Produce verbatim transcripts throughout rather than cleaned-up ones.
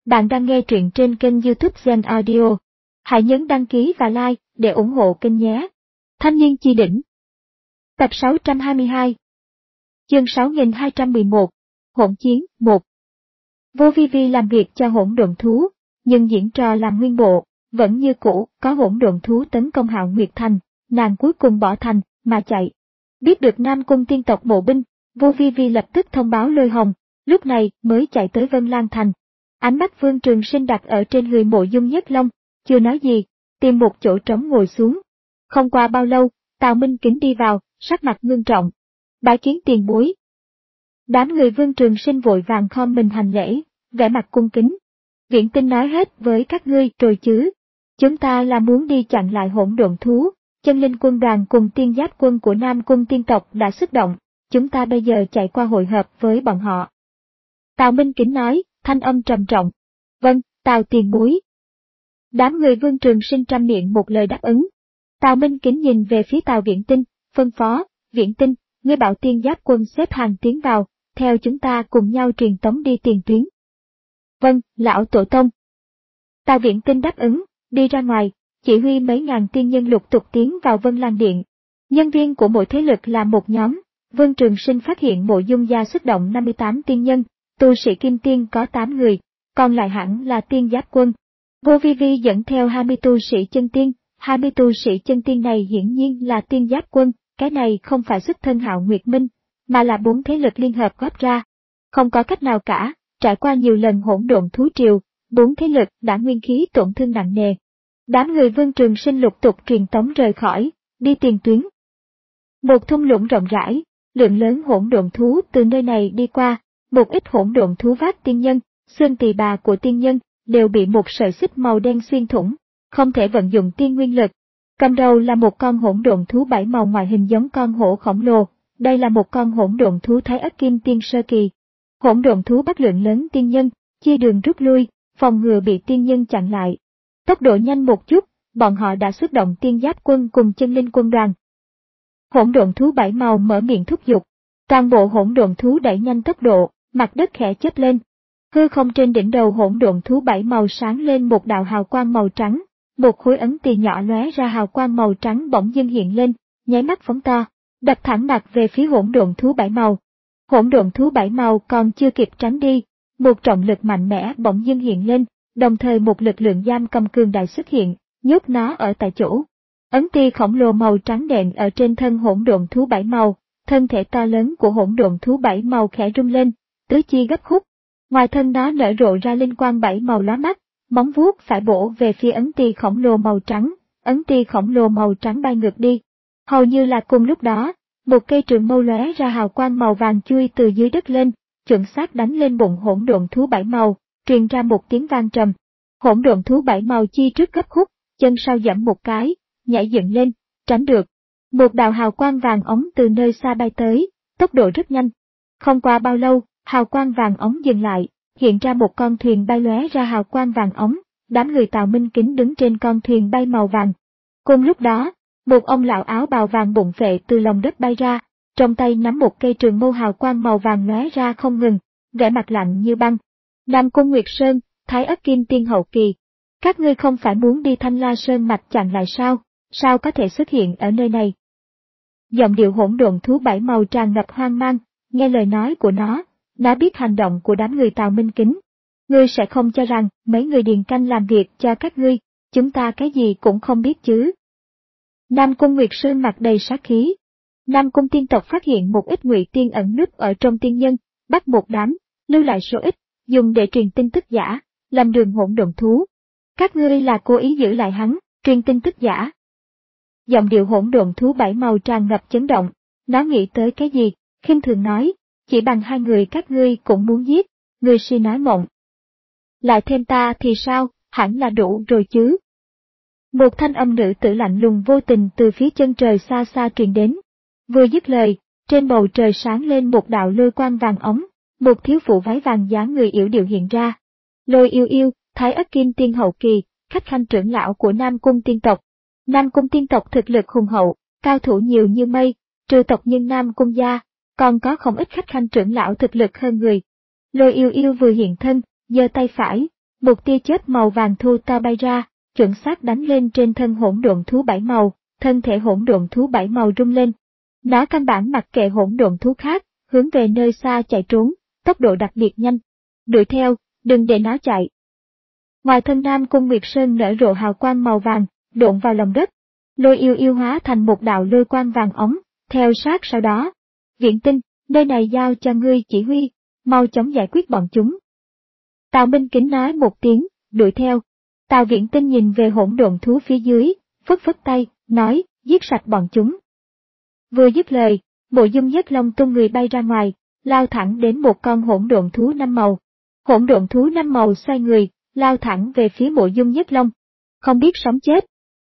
Bạn đang nghe truyện trên kênh YouTube Zen Audio. Hãy nhấn đăng ký và like để ủng hộ kênh nhé. Thanh niên chi đỉnh. Tập sáu trăm hai mươi hai. Chương sáu nghìn hai trăm mười một. Hỗn chiến một. Vô Vi Vi làm việc cho hỗn độn thú, nhưng diễn trò làm nguyên bộ, vẫn như cũ, có hỗn độn thú tấn công Hạo Nguyệt Thành, nàng cuối cùng bỏ thành, mà chạy. Biết được Nam Cung tiên tộc mộ binh, Vô Vi Vi lập tức thông báo Lôi Hồng, lúc này mới chạy tới Vân Lan Thành. Ánh mắt Vương Trường Sinh đặt ở trên người Mộ Dung Nhất Long, chưa nói gì, tìm một chỗ trống ngồi xuống. Không qua bao lâu, Tào Minh Kính đi vào, sắc mặt ngưng trọng. Bái kiến tiền bối. Đám người Vương Trường Sinh vội vàng khom mình hành lễ, vẻ mặt cung kính. Viễn Tinh nói hết với các ngươi rồi chứ. Chúng ta là muốn đi chặn lại hỗn độn thú, chân linh quân đoàn cùng tiên giáp quân của Nam Cung tiên tộc đã xuất động, chúng ta bây giờ chạy qua hội hợp với bọn họ. Tào Minh Kính nói, thanh âm trầm trọng. Vâng, Tào tiền bối. Đám người Vương Trường Sinh trăm miệng một lời đáp ứng. Tào Minh Kính nhìn về phía Tào Viễn Tinh, phân phó, Viễn Tinh, ngươi bảo tiên giáp quân xếp hàng tiến vào, theo chúng ta cùng nhau truyền tống đi tiền tuyến. Vâng, lão tổ tông. Tào Viễn Tinh đáp ứng, đi ra ngoài, chỉ huy mấy ngàn tiên nhân lục tục tiến vào Vân Lan Điện. Nhân viên của mỗi thế lực là một nhóm, Vương Trường Sinh phát hiện Mộ Dung gia xuất động năm mươi tám tiên nhân, tu sĩ kim tiên có tám người, còn lại hẳn là tiên giáp quân. Vô Vi Vi dẫn theo hai mươi tu sĩ chân tiên, hai mươi tu sĩ chân tiên này hiển nhiên là tiên giáp quân, cái này không phải xuất thân Hạo Nguyệt Minh, mà là bốn thế lực liên hợp góp ra. Không có cách nào cả, trải qua nhiều lần hỗn độn thú triều, bốn thế lực đã nguyên khí tổn thương nặng nề. Đám người Vương Trường Sinh lục tục truyền tống rời khỏi, đi tiền tuyến. Một thung lũng rộng rãi, lượng lớn hỗn độn thú từ nơi này đi qua, một ít hỗn độn thú vác tiên nhân, xương tỳ bà của tiên nhân, đều bị một sợi xích màu đen xuyên thủng, không thể vận dụng tiên nguyên lực. Cầm đầu là một con hỗn độn thú bảy màu ngoại hình giống con hổ khổng lồ, đây là một con hỗn độn thú Thái Ất Kim Tiên sơ kỳ. Hỗn độn thú bắt lượng lớn tiên nhân, chia đường rút lui, phòng ngừa bị tiên nhân chặn lại. Tốc độ nhanh một chút, bọn họ đã xuất động tiên giáp quân cùng chân linh quân đoàn. Hỗn độn thú bảy màu mở miệng thúc giục, toàn bộ hỗn độn thú đẩy nhanh tốc độ, mặt đất khẽ chớp lên. Hư không trên đỉnh đầu hỗn độn thú bảy màu sáng lên một đạo hào quang màu trắng, một khối ấn tỳ nhỏ lóe ra hào quang màu trắng bỗng dưng hiện lên, nháy mắt phóng to, đập thẳng mặt về phía hỗn độn thú bảy màu. Hỗn độn thú bảy màu còn chưa kịp tránh đi, một trọng lực mạnh mẽ bỗng dưng hiện lên, đồng thời một lực lượng giam cầm cường đại xuất hiện, nhốt nó ở tại chỗ. Ấn ti khổng lồ màu trắng đèn ở trên thân hỗn độn thú bảy màu, thân thể to lớn của hỗn độn thú bảy màu khẽ rung lên, tứ chi gấp khúc. Ngoài thân nó nở rộ ra linh quang bảy màu lóa mắt, móng vuốt phải bổ về phía ấn ti khổng lồ màu trắng, ấn ti khổng lồ màu trắng bay ngược đi. Hầu như là cùng lúc đó, một cây trường mâu lóe ra hào quang màu vàng chui từ dưới đất lên, chuẩn xác đánh lên bụng hỗn độn thú bảy màu, truyền ra một tiếng vang trầm. Hỗn độn thú bảy màu chi trước gấp khúc, chân sau giẫm một cái, nhảy dựng lên, tránh được. Một đạo hào quang vàng ống từ nơi xa bay tới, tốc độ rất nhanh. Không qua bao lâu, hào quang vàng ống dừng lại, hiện ra một con thuyền bay lóe ra hào quang vàng ống, đám người Tào Minh Kính đứng trên con thuyền bay màu vàng. Cùng lúc đó, một ông lão áo bào vàng bụng phệ từ lòng đất bay ra, trong tay nắm một cây trường mâu hào quang màu vàng lóe ra không ngừng, vẻ mặt lạnh như băng. Nam Cung Nguyệt Sơn, Thái Ất Kim Tiên hậu kỳ, các ngươi không phải muốn đi Thanh La Sơn mạch chặn lại sao, sao có thể xuất hiện ở nơi này? Giọng điệu hỗn độn thú bảy màu tràn ngập hoang mang, nghe lời nói của nó, nó biết hành động của đám người Tào Minh Kính. Ngươi sẽ không cho rằng mấy người điền canh làm việc cho các ngươi, chúng ta cái gì cũng không biết chứ? Nam Cung Nguyệt Sơn mặt đầy sát khí. Nam Cung tiên tộc phát hiện một ít ngụy tiên ẩn núp ở trong tiên nhân, bắt một đám, lưu lại số ít, dùng để truyền tin tức giả, làm đường hỗn độn thú. Các ngươi là cố ý giữ lại hắn, truyền tin tức giả. Giọng điệu hỗn độn thú bảy màu tràn ngập chấn động, nó nghĩ tới cái gì, khinh thường nói, chỉ bằng hai người các ngươi cũng muốn giết, ngươi si nói mộng. Lại thêm ta thì sao, hẳn là đủ rồi chứ. Một thanh âm nữ tử lạnh lùng vô tình từ phía chân trời xa xa truyền đến. Vừa dứt lời, trên bầu trời sáng lên một đạo lôi quang vàng ống, một thiếu phụ váy vàng dáng người yểu điệu hiện ra. Lôi Yêu Yêu, Thái Ất Kim Tiên hậu kỳ, khách khanh trưởng lão của Nam Cung tiên tộc. Nam Cung tiên tộc thực lực hùng hậu, cao thủ nhiều như mây, trừ tộc nhân Nam Cung gia, còn có không ít khách khanh trưởng lão thực lực hơn người. Lôi Yêu Yêu vừa hiện thân, giơ tay phải, Một tia chớp màu vàng thô to bay ra, chuẩn xác đánh lên trên thân hỗn độn thú bảy màu, thân thể hỗn độn thú bảy màu rung lên. Nó căn bản mặc kệ hỗn độn thú khác, hướng về nơi xa chạy trốn, tốc độ đặc biệt nhanh. Đuổi theo, đừng để nó chạy. Ngoài thân Nam Cung Nguyệt Sơn nở rộ hào quang màu vàng, độn vào lòng đất. Lôi yêu yêu hóa thành một đạo lôi quang vàng ống, theo sát sau đó. Viễn Tinh, nơi này giao cho ngươi chỉ huy, mau chóng giải quyết bọn chúng. Tào Minh Kính nói một tiếng, đuổi theo. Tào Viễn Tinh nhìn về hỗn độn thú phía dưới, phất phất tay, nói, giết sạch bọn chúng. Vừa dứt lời, Mộ Dung Nhất Long tung người bay ra ngoài, lao thẳng đến một con hỗn độn thú năm màu. Hỗn độn thú năm màu xoay người, lao thẳng về phía Mộ Dung Nhất Long. Không biết sống chết.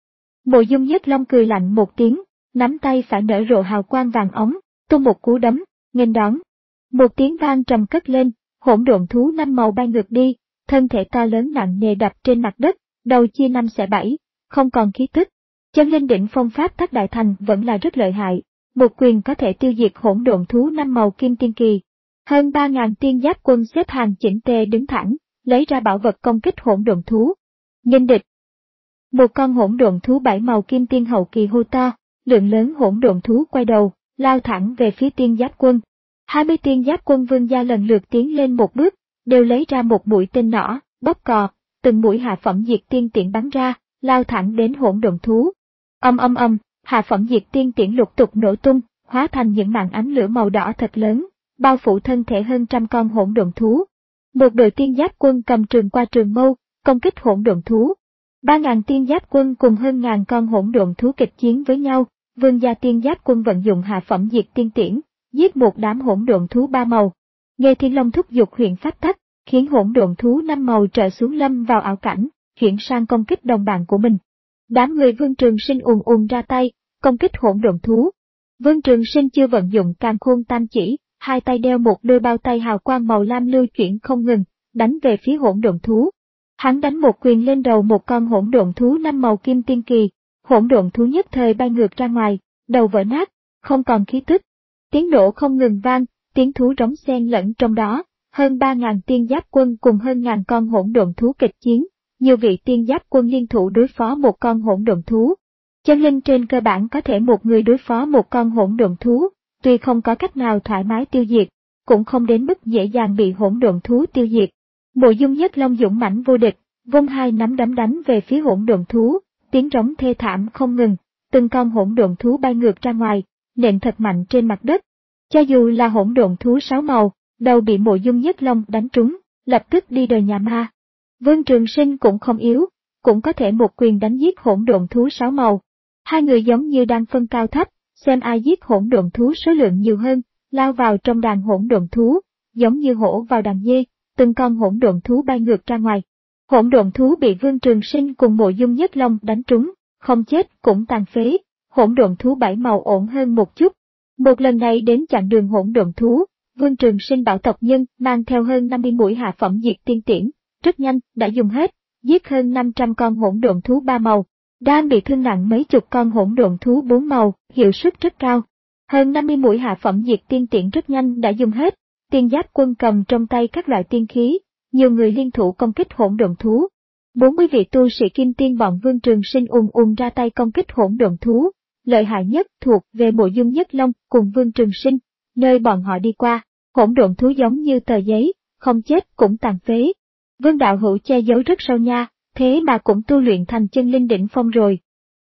Mộ Dung Nhất Long cười lạnh một tiếng, nắm tay phải nở rộ hào quang vàng ống, tung một cú đấm, nghênh đón. Một tiếng vang trầm cất lên, hỗn độn thú năm màu bay ngược đi, thân thể to lớn nặng nề đập trên mặt đất, đầu chia năm xẻ bảy, không còn khí tức. Chân linh đỉnh phong pháp Thất Đại Thành vẫn là rất lợi hại, một quyền có thể tiêu diệt hỗn độn thú năm màu kim tiên kỳ. Hơn ba ngàn tiên giáp quân xếp hàng chỉnh tề đứng thẳng, lấy ra bảo vật công kích hỗn độn thú. Nghênh địch. Một con hỗn độn thú bảy màu kim tiên hậu kỳ hô to, lượng lớn hỗn độn thú quay đầu, lao thẳng về phía tiên giáp quân. Hai mươi tiên giáp quân vương gia lần lượt tiến lên một bước, đều lấy ra một mũi tên nỏ, bóp cò, từng mũi hạ phẩm diệt tiên tiễn bắn ra, lao thẳng đến hỗn độn thú. Âm âm âm, hạ phẩm diệt tiên tiễn lục tục nổ tung, hóa thành những màn ánh lửa màu đỏ thật lớn, bao phủ thân thể hơn trăm con hỗn độn thú. Một đội tiên giáp quân cầm trường qua trường mâu, công kích hỗn độn thú. Ba ngàn tiên giáp quân cùng hơn ngàn con hỗn độn thú kịch chiến với nhau, vương gia tiên giáp quân vận dụng hạ phẩm diệt tiên tiễn, giết một đám hỗn độn thú ba màu. Nghe Thiên Long thúc giục huyện pháp tắc, khiến hỗn độn thú năm màu trở xuống lâm vào ảo cảnh, chuyển sang công kích đồng bạn của mình. Đám người Vương Trường Sinh ùn ùn ra tay, công kích hỗn độn thú. Vương Trường Sinh chưa vận dụng Càn Khôn Tam Chỉ, hai tay đeo một đôi bao tay hào quang màu lam lưu chuyển không ngừng, đánh về phía hỗn độn thú. Hắn đánh một quyền lên đầu một con hỗn độn thú năm màu kim tiên kỳ, hỗn độn thú nhất thời bay ngược ra ngoài, đầu vỡ nát, không còn khí tức. Tiếng nổ không ngừng vang, tiếng thú rống xen lẫn trong đó, hơn ba ngàn tiên giáp quân cùng hơn ngàn con hỗn độn thú kịch chiến, nhiều vị tiên giáp quân liên thủ đối phó một con hỗn độn thú. Chân linh trên cơ bản có thể một người đối phó một con hỗn độn thú, tuy không có cách nào thoải mái tiêu diệt, cũng không đến mức dễ dàng bị hỗn độn thú tiêu diệt. Mộ Dung Nhất Long dũng mãnh vô địch, vung hai nắm đấm đánh về phía hỗn độn thú, tiếng rống thê thảm không ngừng, từng con hỗn độn thú bay ngược ra ngoài, nện thật mạnh trên mặt đất. Cho dù là hỗn độn thú sáu màu, đầu bị Mộ Dung Nhất Long đánh trúng, lập tức đi đời nhà ma. Vương Trường Sinh cũng không yếu, cũng có thể một quyền đánh giết hỗn độn thú sáu màu. Hai người giống như đang phân cao thấp, xem ai giết hỗn độn thú số lượng nhiều hơn, lao vào trong đàn hỗn độn thú, giống như hổ vào đàn dê, từng con hỗn độn thú bay ngược ra ngoài. Hỗn độn thú bị Vương Trường Sinh cùng Mộ Dung Nhất Long đánh trúng, không chết cũng tàn phế, hỗn độn thú bảy màu ổn hơn một chút. Một lần này đến chặn đường hỗn độn thú, Vương Trường Sinh bảo tộc nhân mang theo hơn năm mươi mũi hạ phẩm diệt tiên tiễn, rất nhanh đã dùng hết, giết hơn năm trăm con hỗn độn thú ba màu, đang bị thương nặng mấy chục con hỗn độn thú bốn màu, hiệu suất rất cao. Hơn năm mươi mũi hạ phẩm diệt tiên tiễn rất nhanh đã dùng hết, tiên giáp quân cầm trong tay các loại tiên khí, nhiều người liên thủ công kích hỗn độn thú. bốn mươi vị tu sĩ kim tiên bọn Vương Trường Sinh ùn ùn ra tay công kích hỗn độn thú. Lợi hại nhất thuộc về Mộ Dung Nhất Long cùng Vương Trường Sinh, nơi bọn họ đi qua, hỗn độn thú giống như tờ giấy, không chết cũng tàn phế. Vương đạo hữu che giấu rất sâu nha, thế mà cũng tu luyện thành chân linh đỉnh phong rồi.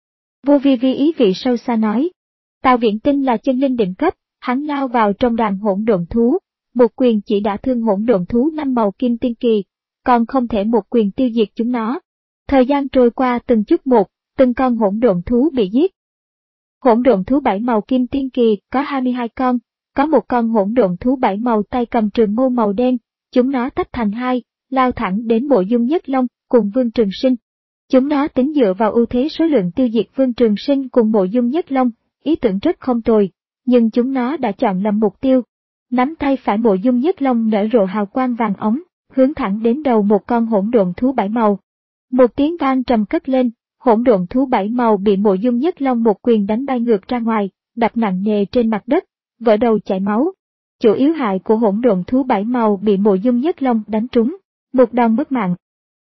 Vô Vi Vi ý vị sâu xa nói. Tào Viễn Tinh là chân linh đỉnh cấp, hắn lao vào trong đàn hỗn độn thú, một quyền chỉ đã thương hỗn độn thú năm màu kim tiên kỳ, còn không thể một quyền tiêu diệt chúng nó. Thời gian trôi qua từng chút một, từng con hỗn độn thú bị giết. Hỗn độn thú bảy màu kim tiên kỳ có hai mươi hai con, có một con hỗn độn thú bảy màu tay cầm trường mâu màu đen, chúng nó tách thành hai, lao thẳng đến Mộ Dung Nhất Long cùng Vương Trường Sinh. Chúng nó tính dựa vào ưu thế số lượng tiêu diệt Vương Trường Sinh cùng Mộ Dung Nhất Long, ý tưởng rất không tồi, nhưng chúng nó đã chọn lầm mục tiêu. Nắm tay phải Mộ Dung Nhất Long nở rộ hào quang vàng ống, hướng thẳng đến đầu một con hỗn độn thú bảy màu. Một tiếng vang trầm cất lên, hỗn độn thú bảy màu bị Mộ Dung Nhất Long một quyền đánh bay ngược ra ngoài, đập nặng nề trên mặt đất, vỡ đầu chảy máu. Chủ yếu hại của hỗn độn thú bảy màu bị Mộ Dung Nhất Long đánh trúng, một đòn mất mạng.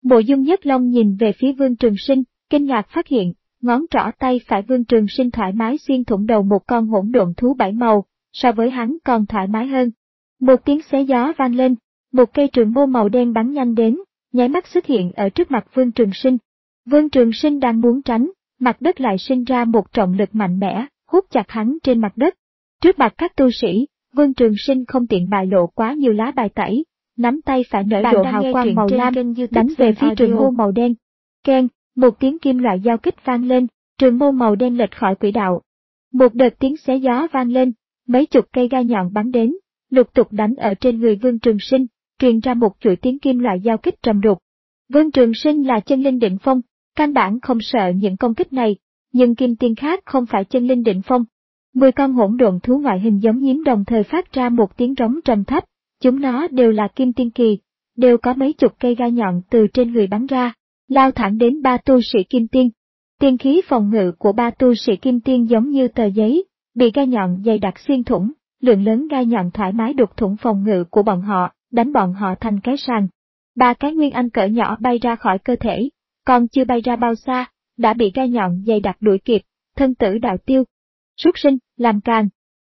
Mộ Dung Nhất Long nhìn về phía Vương Trường Sinh, kinh ngạc phát hiện, ngón trỏ tay phải Vương Trường Sinh thoải mái xuyên thủng đầu một con hỗn độn thú bảy màu, so với hắn còn thoải mái hơn. Một tiếng xé gió vang lên, một cây trường mâu màu đen bắn nhanh đến, nháy mắt xuất hiện ở trước mặt Vương Trường Sinh. Vương Trường Sinh đang muốn tránh, mặt đất lại sinh ra một trọng lực mạnh mẽ, hút chặt hắn trên mặt đất. Trước mặt các tu sĩ, Vương Trường Sinh không tiện bại lộ quá nhiều lá bài tẩy, nắm tay phải nở rộ hào quang màu lam, đánh về phía trường mâu màu đen. Keng, một tiếng kim loại giao kích vang lên, trường mâu màu đen lệch khỏi quỹ đạo. Một đợt tiếng xé gió vang lên, mấy chục cây gai nhọn bắn đến, lục tục đánh ở trên người Vương Trường Sinh, truyền ra một chuỗi tiếng kim loại giao kích trầm đục. Vương Trường Sinh là chân linh đỉnh phong, căn bản không sợ những công kích này, nhưng kim tiên khác không phải chân linh đỉnh phong. Mười con hỗn độn thú ngoại hình giống nhím đồng thời phát ra một tiếng rống trầm thấp, chúng nó đều là kim tiên kỳ, đều có mấy chục cây gai nhọn từ trên người bắn ra, lao thẳng đến ba tu sĩ kim tiên. Tiên khí phòng ngự của ba tu sĩ kim tiên giống như tờ giấy, bị gai nhọn dày đặc xuyên thủng, lượng lớn gai nhọn thoải mái đục thủng phòng ngự của bọn họ, đánh bọn họ thành cái sàng. Ba cái nguyên anh cỡ nhỏ bay ra khỏi cơ thể, còn chưa bay ra bao xa, đã bị gai nhọn dày đặc đuổi kịp, thân tử đạo tiêu. Súc sinh, làm càn.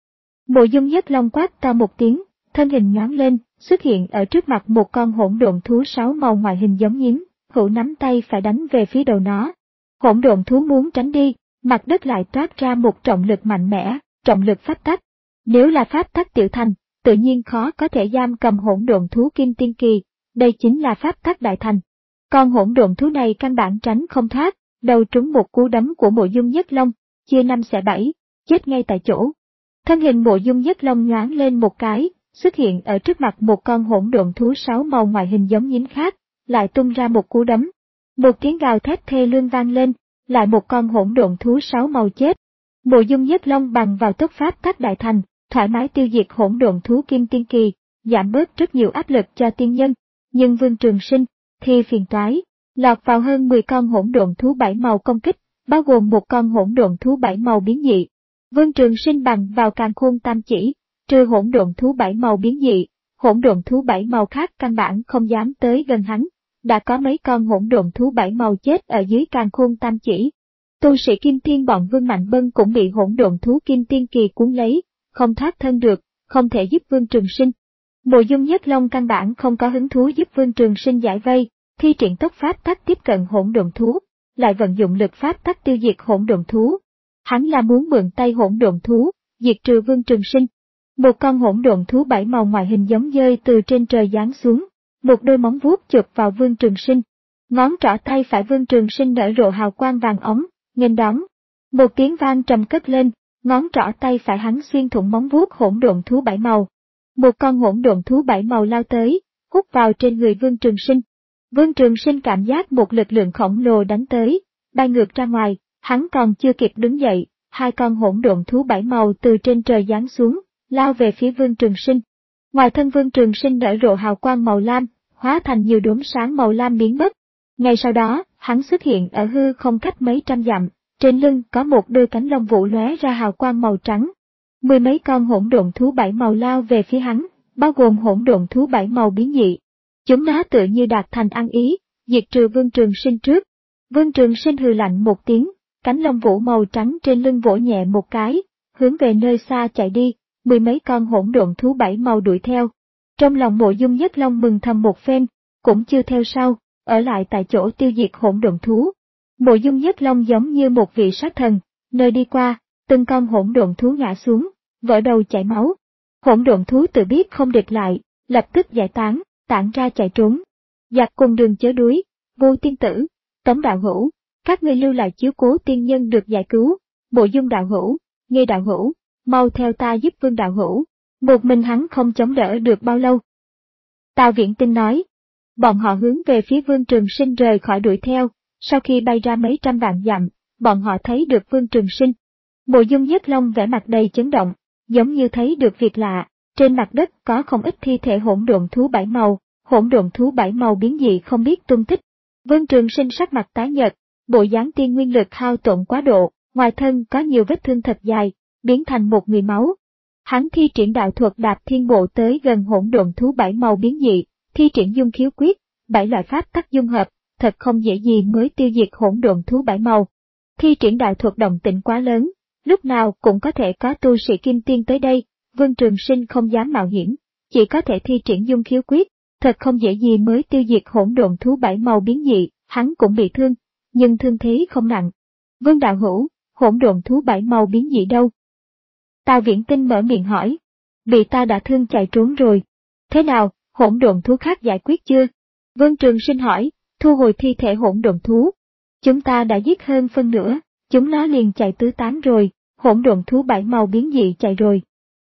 Mộ Dung Nhất Long quát to một tiếng, thân hình nhoáng lên, xuất hiện ở trước mặt một con hỗn độn thú sáu màu ngoại hình giống nhím, hữu nắm tay phải đánh về phía đầu nó. Hỗn độn thú muốn tránh đi, mặt đất lại toát ra một trọng lực mạnh mẽ, trọng lực pháp tắc. Nếu là pháp tắc tiểu thành, tự nhiên khó có thể giam cầm hỗn độn thú kim tiên kỳ, đây chính là pháp tắc đại thành. Con hỗn độn thú này căn bản tránh không thoát, đầu trúng một cú đấm của Mộ Dung Nhất Long, chia năm xẻ bảy, chết ngay tại chỗ. Thân hình Mộ Dung Nhất Long nhoáng lên một cái, xuất hiện ở trước mặt một con hỗn độn thú sáu màu ngoại hình giống nhím khác, lại tung ra một cú đấm. Một tiếng gào thét thê lương vang lên, lại một con hỗn độn thú sáu màu chết. Mộ Dung Nhất Long bằng vào tốc pháp tắc đại thành, thoải mái tiêu diệt hỗn độn thú kim tiên kỳ, giảm bớt rất nhiều áp lực cho tiên nhân, nhưng Vương Trường Sinh thì phiền toái, lọt vào hơn mười con hỗn độn thú bảy màu công kích, bao gồm một con hỗn độn thú bảy màu biến dị. Vương Trường Sinh bằng vào càn khôn tam chỉ, trừ hỗn độn thú bảy màu biến dị, hỗn độn thú bảy màu khác căn bản không dám tới gần hắn. Đã có mấy con hỗn độn thú bảy màu chết ở dưới càn khôn tam chỉ. Tu sĩ kim tiên bọn Vương Mạnh Bân cũng bị hỗn độn thú kim tiên kỳ cuốn lấy, không thoát thân được, không thể giúp Vương Trường Sinh. Mộ Dung Nhất Long căn bản không có hứng thú giúp Vương Trường Sinh giải vây, thi triển tốc pháp tắc tiếp cận hỗn độn thú, lại vận dụng lực pháp tắc tiêu diệt hỗn độn thú. Hắn là muốn mượn tay hỗn độn thú, diệt trừ Vương Trường Sinh. Một con hỗn độn thú bảy màu ngoại hình giống dơi từ trên trời giáng xuống, một đôi móng vuốt chụp vào Vương Trường Sinh. Ngón trỏ tay phải Vương Trường Sinh nở rộ hào quang vàng óng, nghênh đón. Một tiếng vang trầm cất lên, ngón trỏ tay phải hắn xuyên thủng móng vuốt hỗn độn thú bảy màu. Một con hỗn độn thú bảy màu lao tới, hút vào trên người Vương Trường Sinh. Vương Trường Sinh cảm giác một lực lượng khổng lồ đánh tới, bay ngược ra ngoài, hắn còn chưa kịp đứng dậy, hai con hỗn độn thú bảy màu từ trên trời giáng xuống, lao về phía Vương Trường Sinh. Ngoài thân Vương Trường Sinh nở rộ hào quang màu lam, hóa thành nhiều đốm sáng màu lam biến mất. Ngay sau đó, hắn xuất hiện ở hư không cách mấy trăm dặm, trên lưng có một đôi cánh lông vũ lóe ra hào quang màu trắng. Mười mấy con hỗn độn thú bảy màu lao về phía hắn, bao gồm hỗn độn thú bảy màu biến dị. Chúng nó tựa như đạt thành ăn ý, diệt trừ Vương Trường Sinh trước. Vương Trường Sinh hừ lạnh một tiếng, cánh lông vũ màu trắng trên lưng vỗ nhẹ một cái, hướng về nơi xa chạy đi, mười mấy con hỗn độn thú bảy màu đuổi theo. Trong lòng Mộ Dung Nhất Long mừng thầm một phen, cũng chưa theo sau, ở lại tại chỗ tiêu diệt hỗn độn thú. Mộ Dung Nhất Long giống như một vị sát thần, nơi đi qua, từng con hỗn độn thú ngã xuống, vỡ đầu chảy máu. Hỗn độn thú tự biết không địch lại, lập tức giải tán, tản ra chạy trốn. Giặc cùng đường chớ đuối, Vô tiên tử, Tống đạo hữu, các ngươi lưu lại chiếu cố tiên nhân được giải cứu. Mộ Dung đạo hữu, Nghê đạo hữu, mau theo ta giúp Vương đạo hữu. Một mình hắn không chống đỡ được bao lâu. Tào Viễn Tinh nói. Bọn họ hướng về phía Vương Trường Sinh rời khỏi đuổi theo, sau khi bay ra mấy trăm vạn dặm, bọn họ thấy được Vương Trường Sinh. Mộ Dung Nhất Long vẻ mặt đầy chấn động, giống như thấy được việc lạ, trên mặt đất có không ít thi thể hỗn độn thú bảy màu, hỗn độn thú bảy màu biến dị không biết tung tích. Vương Trường Sinh sắc mặt tái nhợt, bộ dáng tiên nguyên lực hao tổn quá độ, ngoài thân có nhiều vết thương thật dài, biến thành một người máu. Hắn thi triển đạo thuật đạp thiên bộ tới gần hỗn độn thú bảy màu biến dị, thi triển dung khiếu quyết, bảy loại pháp tắc dung hợp, thật không dễ gì mới tiêu diệt hỗn độn thú bảy màu. Thi triển đại thuật động tĩnh quá lớn, lúc nào cũng có thể có tu sĩ kim tiên tới đây, Vương Trường Sinh không dám mạo hiểm, chỉ có thể thi triển dung khiếu quyết, thật không dễ gì mới tiêu diệt hỗn độn thú bảy màu biến dị, hắn cũng bị thương, nhưng thương thế không nặng. Vương đạo hữu, hỗn độn thú bảy màu biến dị đâu? Tào Viễn Tinh mở miệng hỏi. Bị ta đã thương chạy trốn rồi. Thế nào, hỗn độn thú khác giải quyết chưa? Vương Trường Sinh hỏi, thu hồi thi thể hỗn độn thú. Chúng ta đã giết hơn phân nửa, chúng nó liền chạy tứ tán rồi, hỗn độn thú bảy màu biến dị chạy rồi.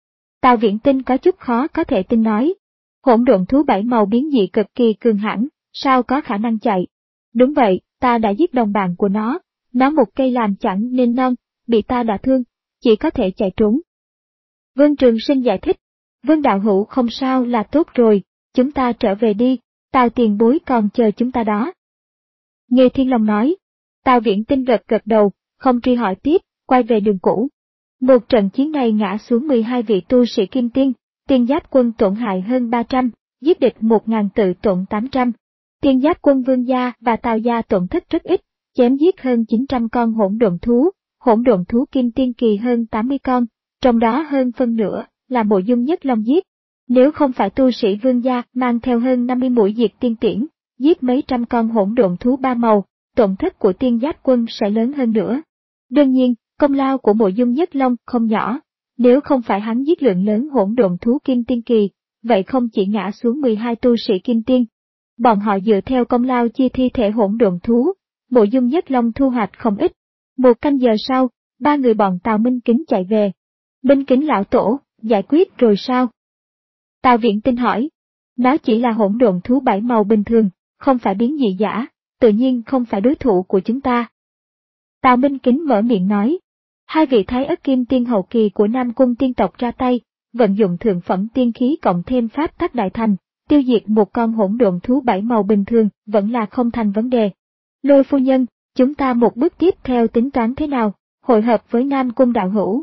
Tào Viễn Tinh có chút khó có thể tin nói. Hỗn độn thú bảy màu biến dị cực kỳ cường hãn, sao có khả năng chạy? Đúng vậy, ta đã giết đồng bạn của nó, nó một cây làm chẳng nên non, bị ta đã thương, chỉ có thể chạy trốn. Vương Trường Sinh giải thích, Vương đạo hữu không sao là tốt rồi, chúng ta trở về đi, Tào tiền bối còn chờ chúng ta đó. Nghe Thiên Long nói, Tào Viễn Tinh gật gật đầu, không truy hỏi tiếp, quay về đường cũ. Một trận chiến này ngã xuống mười hai vị tu sĩ kim tiên, Tiên Giáp quân tổn hại hơn ba trăm, giết địch một ngàn tự tổn tám trăm. Tiên Giáp quân Vương gia và Tào gia tổn thất rất ít, chém giết hơn chín trăm con hỗn độn thú, hỗn độn thú kim tiên kỳ hơn tám mươi con, trong đó hơn phân nửa là Mộ Dung Nhất Long giết. Nếu không phải tu sĩ Vương gia mang theo hơn năm mươi mũi diệt tiên tiễn, giết mấy trăm con hỗn độn thú ba màu, tổn thất của Tiên Giáp quân sẽ lớn hơn nữa. Đương nhiên, công lao của Mộ Dung Nhất Long không nhỏ, nếu không phải hắn giết lượng lớn hỗn độn thú kim tiên kỳ, vậy không chỉ ngã xuống mười hai tu sĩ kim tiên. Bọn họ dựa theo công lao chia thi thể hỗn độn thú, Mộ Dung Nhất Long thu hoạch không ít. Một canh giờ sau, ba người bọn Tào Minh Kính chạy về. Minh Kính lão tổ, giải quyết rồi sao? Tào Viễn Tinh hỏi. Nó chỉ là hỗn độn thú bảy màu bình thường, không phải biến dị giả, tự nhiên không phải đối thủ của chúng ta. Tào Minh Kính mở miệng nói. Hai vị Thái Ất Kim Tiên hậu kỳ của Nam Cung tiên tộc ra tay, vận dụng thượng phẩm tiên khí cộng thêm pháp tắc đại thành, tiêu diệt một con hỗn độn thú bảy màu bình thường vẫn là không thành vấn đề. Lôi phu nhân, chúng ta một bước tiếp theo tính toán thế nào, hội hợp với Nam Cung đạo hữu.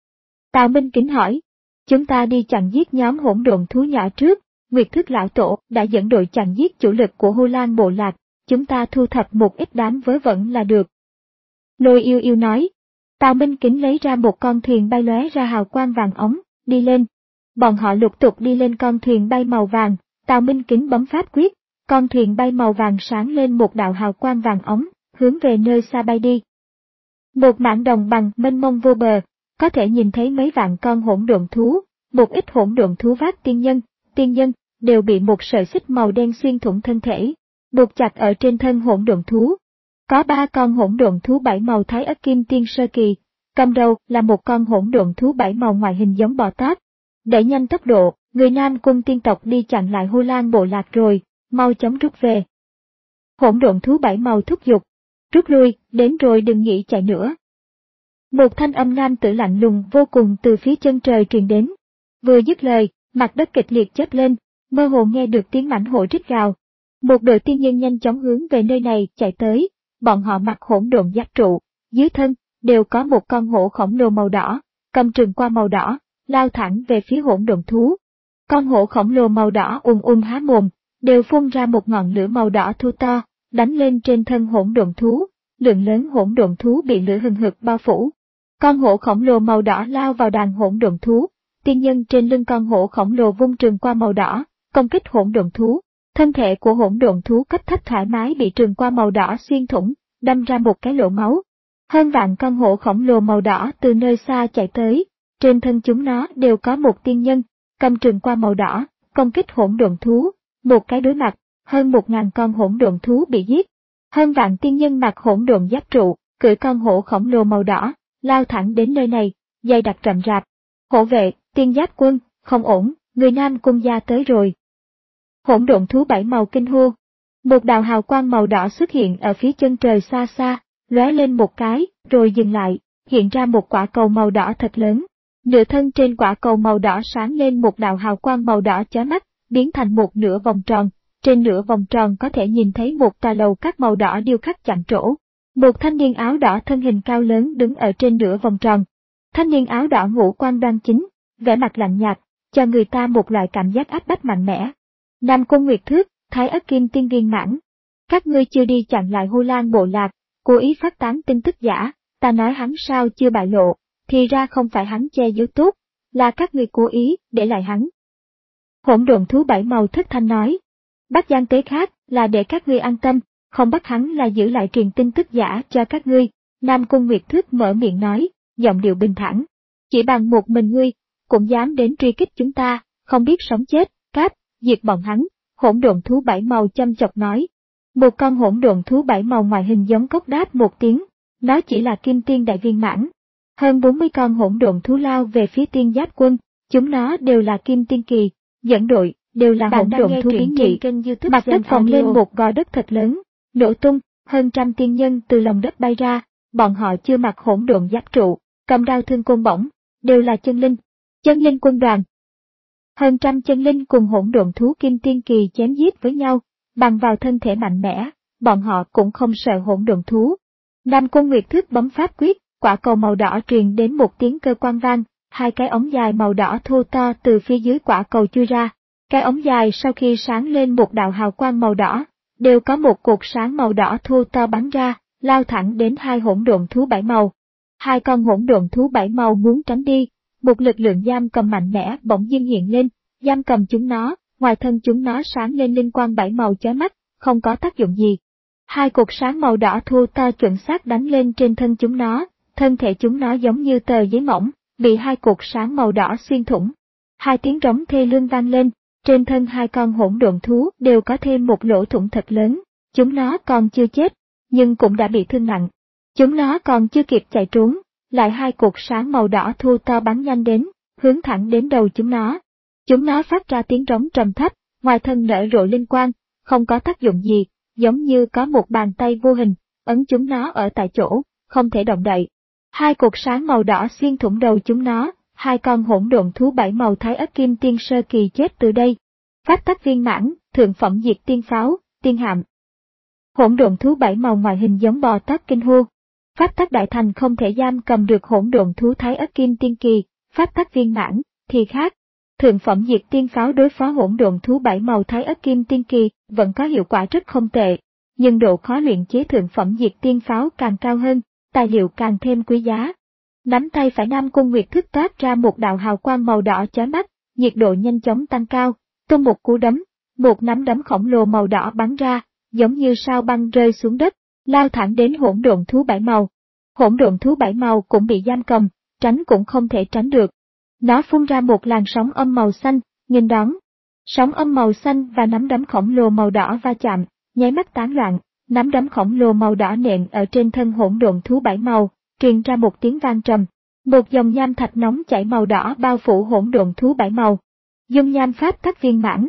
Tào Minh Kính hỏi, chúng ta đi chặn giết nhóm hỗn độn thú nhỏ trước, Nguyệt Thức lão tổ đã dẫn đội chặn giết chủ lực của Hô Lan bộ lạc, chúng ta thu thập một ít đám vớ vẩn là được. Lôi yêu yêu nói. Tào Minh Kính lấy ra một con thuyền bay lóe ra hào quang vàng ống, đi lên. Bọn họ lục tục đi lên con thuyền bay màu vàng, Tào Minh Kính bấm pháp quyết, con thuyền bay màu vàng sáng lên một đạo hào quang vàng ống, hướng về nơi xa bay đi. Một mảng đồng bằng mênh mông vô bờ, có thể nhìn thấy mấy vạn con hỗn độn thú, một ít hỗn độn thú vác tiên nhân, tiên nhân, đều bị một sợi xích màu đen xuyên thủng thân thể, buộc chặt ở trên thân hỗn độn thú. Có ba con hỗn độn thú bảy màu Thái Ất Kim Tiên sơ kỳ, cầm đầu là một con hỗn độn thú bảy màu ngoại hình giống bò tót. Để nhanh tốc độ, người Nam Cung tiên tộc đi chặn lại Hô Lan bộ lạc rồi, mau chóng rút về. Hỗn độn thú bảy màu thúc giục, rút lui, đến rồi đừng nghĩ chạy nữa. Một thanh âm nam tử lạnh lùng vô cùng từ phía chân trời truyền đến. Vừa dứt lời, mặt đất kịch liệt chớp lên, mơ hồ nghe được tiếng mãnh hổ rít gào. Một đội tiên nhân nhanh chóng hướng về nơi này chạy tới, bọn họ mặc hỗn độn giáp trụ, dưới thân đều có một con hổ khổng lồ màu đỏ, cầm trường qua màu đỏ, lao thẳng về phía hỗn độn thú. Con hổ khổng lồ màu đỏ ùn ùn há mồm, đều phun ra một ngọn lửa màu đỏ thô to, đánh lên trên thân hỗn độn thú, lượng lớn hỗn độn thú bị lửa hừng hực bao phủ. Con hổ khổng lồ màu đỏ lao vào đàn hỗn độn thú, tiên nhân trên lưng con hổ khổng lồ vung trường qua màu đỏ, công kích hỗn độn thú. Thân thể của hỗn độn thú cấp thấp thoải mái bị trường qua màu đỏ xuyên thủng, đâm ra một cái lỗ máu. Hơn vạn con hổ khổng lồ màu đỏ từ nơi xa chạy tới, trên thân chúng nó đều có một tiên nhân, cầm trường qua màu đỏ, công kích hỗn độn thú, một cái đối mặt, hơn một ngàn con hỗn độn thú bị giết. Hơn vạn tiên nhân mặc hỗn độn giáp trụ, cưỡi con hổ khổng lồ màu đỏ, lao thẳng đến nơi này, dày đặc rậm rạp. Hổ vệ, Tiên Giáp quân, không ổn, người Nam Cung gia tới rồi. Hỗn độn thú bảy màu kinh hô. Một đạo hào quang màu đỏ xuất hiện ở phía chân trời xa xa, lóe lên một cái, rồi dừng lại, hiện ra một quả cầu màu đỏ thật lớn. Nửa thân trên quả cầu màu đỏ sáng lên một đạo hào quang màu đỏ chói mắt, biến thành một nửa vòng tròn. Trên nửa vòng tròn có thể nhìn thấy một tòa lầu các màu đỏ điêu khắc chạm trổ. Một thanh niên áo đỏ thân hình cao lớn đứng ở trên nửa vòng tròn. Thanh niên áo đỏ ngũ quan đoan chính, vẻ mặt lạnh nhạt, cho người ta một loại cảm giác áp bách mạnh mẽ. Nam Cung Nguyệt Thước, Thái Ất Kim Tiên viên mãn. Các ngươi chưa đi chặn lại Hồ Lan bộ lạc, cố ý phát tán tin tức giả, ta nói hắn sao chưa bại lộ, thì ra không phải hắn che giấu tốt, là các ngươi cố ý để lại hắn. Hỗn độn thú bảy màu thất thanh nói, bắt gian tế khác là để các ngươi an tâm, không bắt hắn là giữ lại truyền tin tức giả cho các ngươi. Nam Cung Nguyệt Thước mở miệng nói, giọng điệu bình thản, chỉ bằng một mình ngươi, cũng dám đến truy kích chúng ta, không biết sống chết, cáp, diệt bọn hắn. Hỗn độn thú bảy màu chăm chọc nói. Một con hỗn độn thú bảy màu ngoài hình giống cốc đáp một tiếng, nó chỉ là kim tiên đại viên mãn. Hơn bốn mươi con hỗn độn thú lao về phía tiên giáp quân, chúng nó đều là kim tiên kỳ, dẫn đội, đều là hỗn độn thú biến dị. Mặt đất phồng lên một gò đất thật lớn, nổ tung, hơn trăm tiên nhân từ lòng đất bay ra, bọn họ chưa mặc hỗn độn giáp trụ, cầm đao thương côn bổng, đều là chân linh, chân linh quân đoàn. Hơn trăm chân linh cùng hỗn độn thú kim tiên kỳ chém giết với nhau, bằng vào thân thể mạnh mẽ, bọn họ cũng không sợ hỗn độn thú. Nam Cung Nguyệt Thước bấm pháp quyết, quả cầu màu đỏ truyền đến một tiếng cơ quan vang, hai cái ống dài màu đỏ thô to từ phía dưới quả cầu chui ra. Cái ống dài sau khi sáng lên một đạo hào quang màu đỏ, đều có một cột sáng màu đỏ thô to bắn ra, lao thẳng đến hai hỗn độn thú bảy màu. Hai con hỗn độn thú bảy màu muốn tránh đi, một lực lượng giam cầm mạnh mẽ bỗng dưng hiện lên, giam cầm chúng nó, ngoài thân chúng nó sáng lên linh quang bảy màu chói mắt, không có tác dụng gì. Hai cột sáng màu đỏ thô to chuẩn xác đánh lên trên thân chúng nó, thân thể chúng nó giống như tờ giấy mỏng, bị hai cột sáng màu đỏ xuyên thủng. Hai tiếng trống thê lương vang lên, trên thân hai con hỗn độn thú đều có thêm một lỗ thủng thật lớn, chúng nó còn chưa chết, nhưng cũng đã bị thương nặng. Chúng nó còn chưa kịp chạy trốn, lại hai cột sáng màu đỏ thô to bắn nhanh đến, hướng thẳng đến đầu chúng nó. Chúng nó phát ra tiếng trống trầm thấp, ngoài thân nở rộ linh quang, không có tác dụng gì, giống như có một bàn tay vô hình, ấn chúng nó ở tại chỗ, không thể động đậy. Hai cột sáng màu đỏ xuyên thủng đầu chúng nó, hai con hỗn độn thú bảy màu thái ất kim tiên sơ kỳ chết từ đây. Pháp tắc viên mãn, thượng phẩm diệt tiên pháo, tiên hạm. Hỗn độn thú bảy màu ngoài hình giống bò tót kinh hô. Pháp tắc đại thành không thể giam cầm được hỗn độn thú thái ất kim tiên kỳ, pháp tắc viên mãn thì khác. Thượng phẩm diệt tiên pháo đối phó hỗn độn thú bảy màu thái ất kim tiên kỳ vẫn có hiệu quả rất không tệ, nhưng độ khó luyện chế thượng phẩm diệt tiên pháo càng cao hơn, tài liệu càng thêm quý giá. Nắm tay phải Nam Cung Nguyệt Thước toát ra một đạo hào quang màu đỏ chói mắt, nhiệt độ nhanh chóng tăng cao, tung một cú đấm, một nắm đấm khổng lồ màu đỏ bắn ra, giống như sao băng rơi xuống đất, lao thẳng đến hỗn độn thú bảy màu. Hỗn độn thú bảy màu cũng bị giam cầm, tránh cũng không thể tránh được. Nó phun ra một làn sóng âm màu xanh, nghênh đón. Sóng âm màu xanh và nắm đấm khổng lồ màu đỏ va chạm, nháy mắt tán loạn, nắm đấm khổng lồ màu đỏ nện ở trên thân hỗn độn thú bảy màu, truyền ra một tiếng vang trầm. Một dòng nham thạch nóng chảy màu đỏ bao phủ hỗn độn thú bảy màu. Dung nham pháp tắc viên mãn.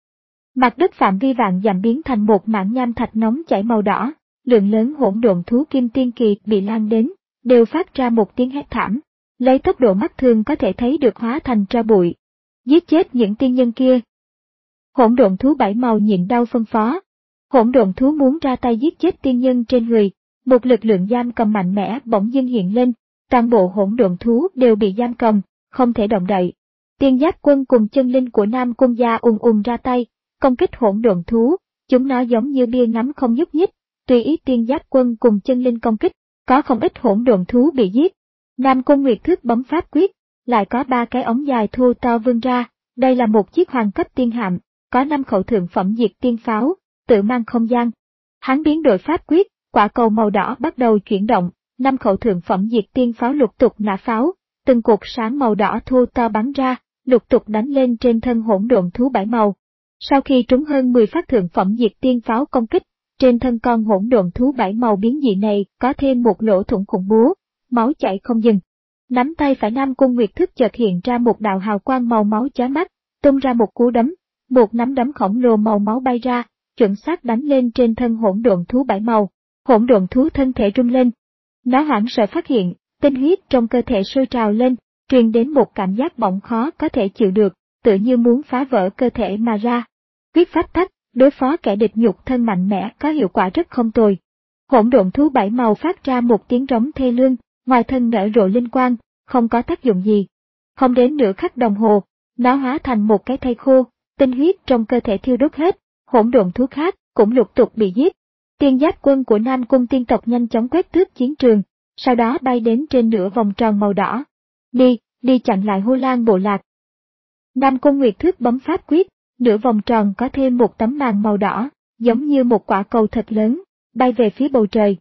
Mặt đất phạm vi vạn dặm biến thành một mảng nham thạch nóng chảy màu đỏ, lượng lớn hỗn độn thú kim tiên kỳ bị lan đến, đều phát ra một tiếng hét thảm, lấy tốc độ mắt thường có thể thấy được hóa thành tro bụi. Giết chết những tiên nhân kia. Hỗn độn thú bảy màu nhịn đau phân phó. Hỗn độn thú muốn ra tay giết chết tiên nhân trên người, một lực lượng giam cầm mạnh mẽ bỗng dưng hiện lên, toàn bộ hỗn độn thú đều bị giam cầm, không thể động đậy. Tiên giáp quân cùng chân linh của Nam Cung gia ùn ùn ra tay, công kích hỗn độn thú, chúng nó giống như bia ngắm không nhúc nhích, tùy ý tiên giáp quân cùng chân linh công kích, có không ít hỗn độn thú bị giết. Nam Cung Nguyệt Thước bấm pháp quyết, lại có ba cái ống dài thô to vươn ra, đây là một chiếc hoàng cấp tiên hạm, có năm khẩu thượng phẩm diệt tiên pháo, tự mang không gian. Hắn biến đổi pháp quyết, quả cầu màu đỏ bắt đầu chuyển động, năm khẩu thượng phẩm diệt tiên pháo lục tục nã pháo, từng cột sáng màu đỏ thô to bắn ra, lục tục đánh lên trên thân hỗn độn thú bảy màu. Sau khi trúng hơn mười phát thượng phẩm diệt tiên pháo công kích, trên thân con hỗn độn thú bảy màu biến dị này có thêm một lỗ thủng khủng bố, máu chảy không dừng. Nắm tay phải Nam Cung Nguyệt Thước chợt hiện ra một đạo hào quang màu máu chói mắt, tung ra một cú đấm, một nắm đấm khổng lồ màu máu bay ra, chuẩn xác đánh lên trên thân hỗn độn thú bảy màu. Hỗn độn thú thân thể rung lên. Nó hoảng sợ phát hiện, tinh huyết trong cơ thể sôi trào lên, truyền đến một cảm giác bỏng khó có thể chịu được, tự như muốn phá vỡ cơ thể mà ra. Quyết pháp tắc, đối phó kẻ địch nhục thân mạnh mẽ có hiệu quả rất không tồi. Hỗn độn thú bảy màu phát ra một tiếng rống thê lương, ngoài thân nở rộ linh quang, không có tác dụng gì. Không đến nửa khắc đồng hồ, nó hóa thành một cái thây khô, tinh huyết trong cơ thể thiêu đốt hết, hỗn độn thú khác cũng lục tục bị giết. Tiên giáp quân của Nam Cung tiên tộc nhanh chóng quét tước chiến trường, sau đó bay đến trên nửa vòng tròn màu đỏ. Đi, đi chặn lại Hô Lan bộ lạc. Nam Cung Nguyệt Thước bấm pháp quyết, nửa vòng tròn có thêm một tấm màn màu đỏ, giống như một quả cầu thật lớn, bay về phía bầu trời.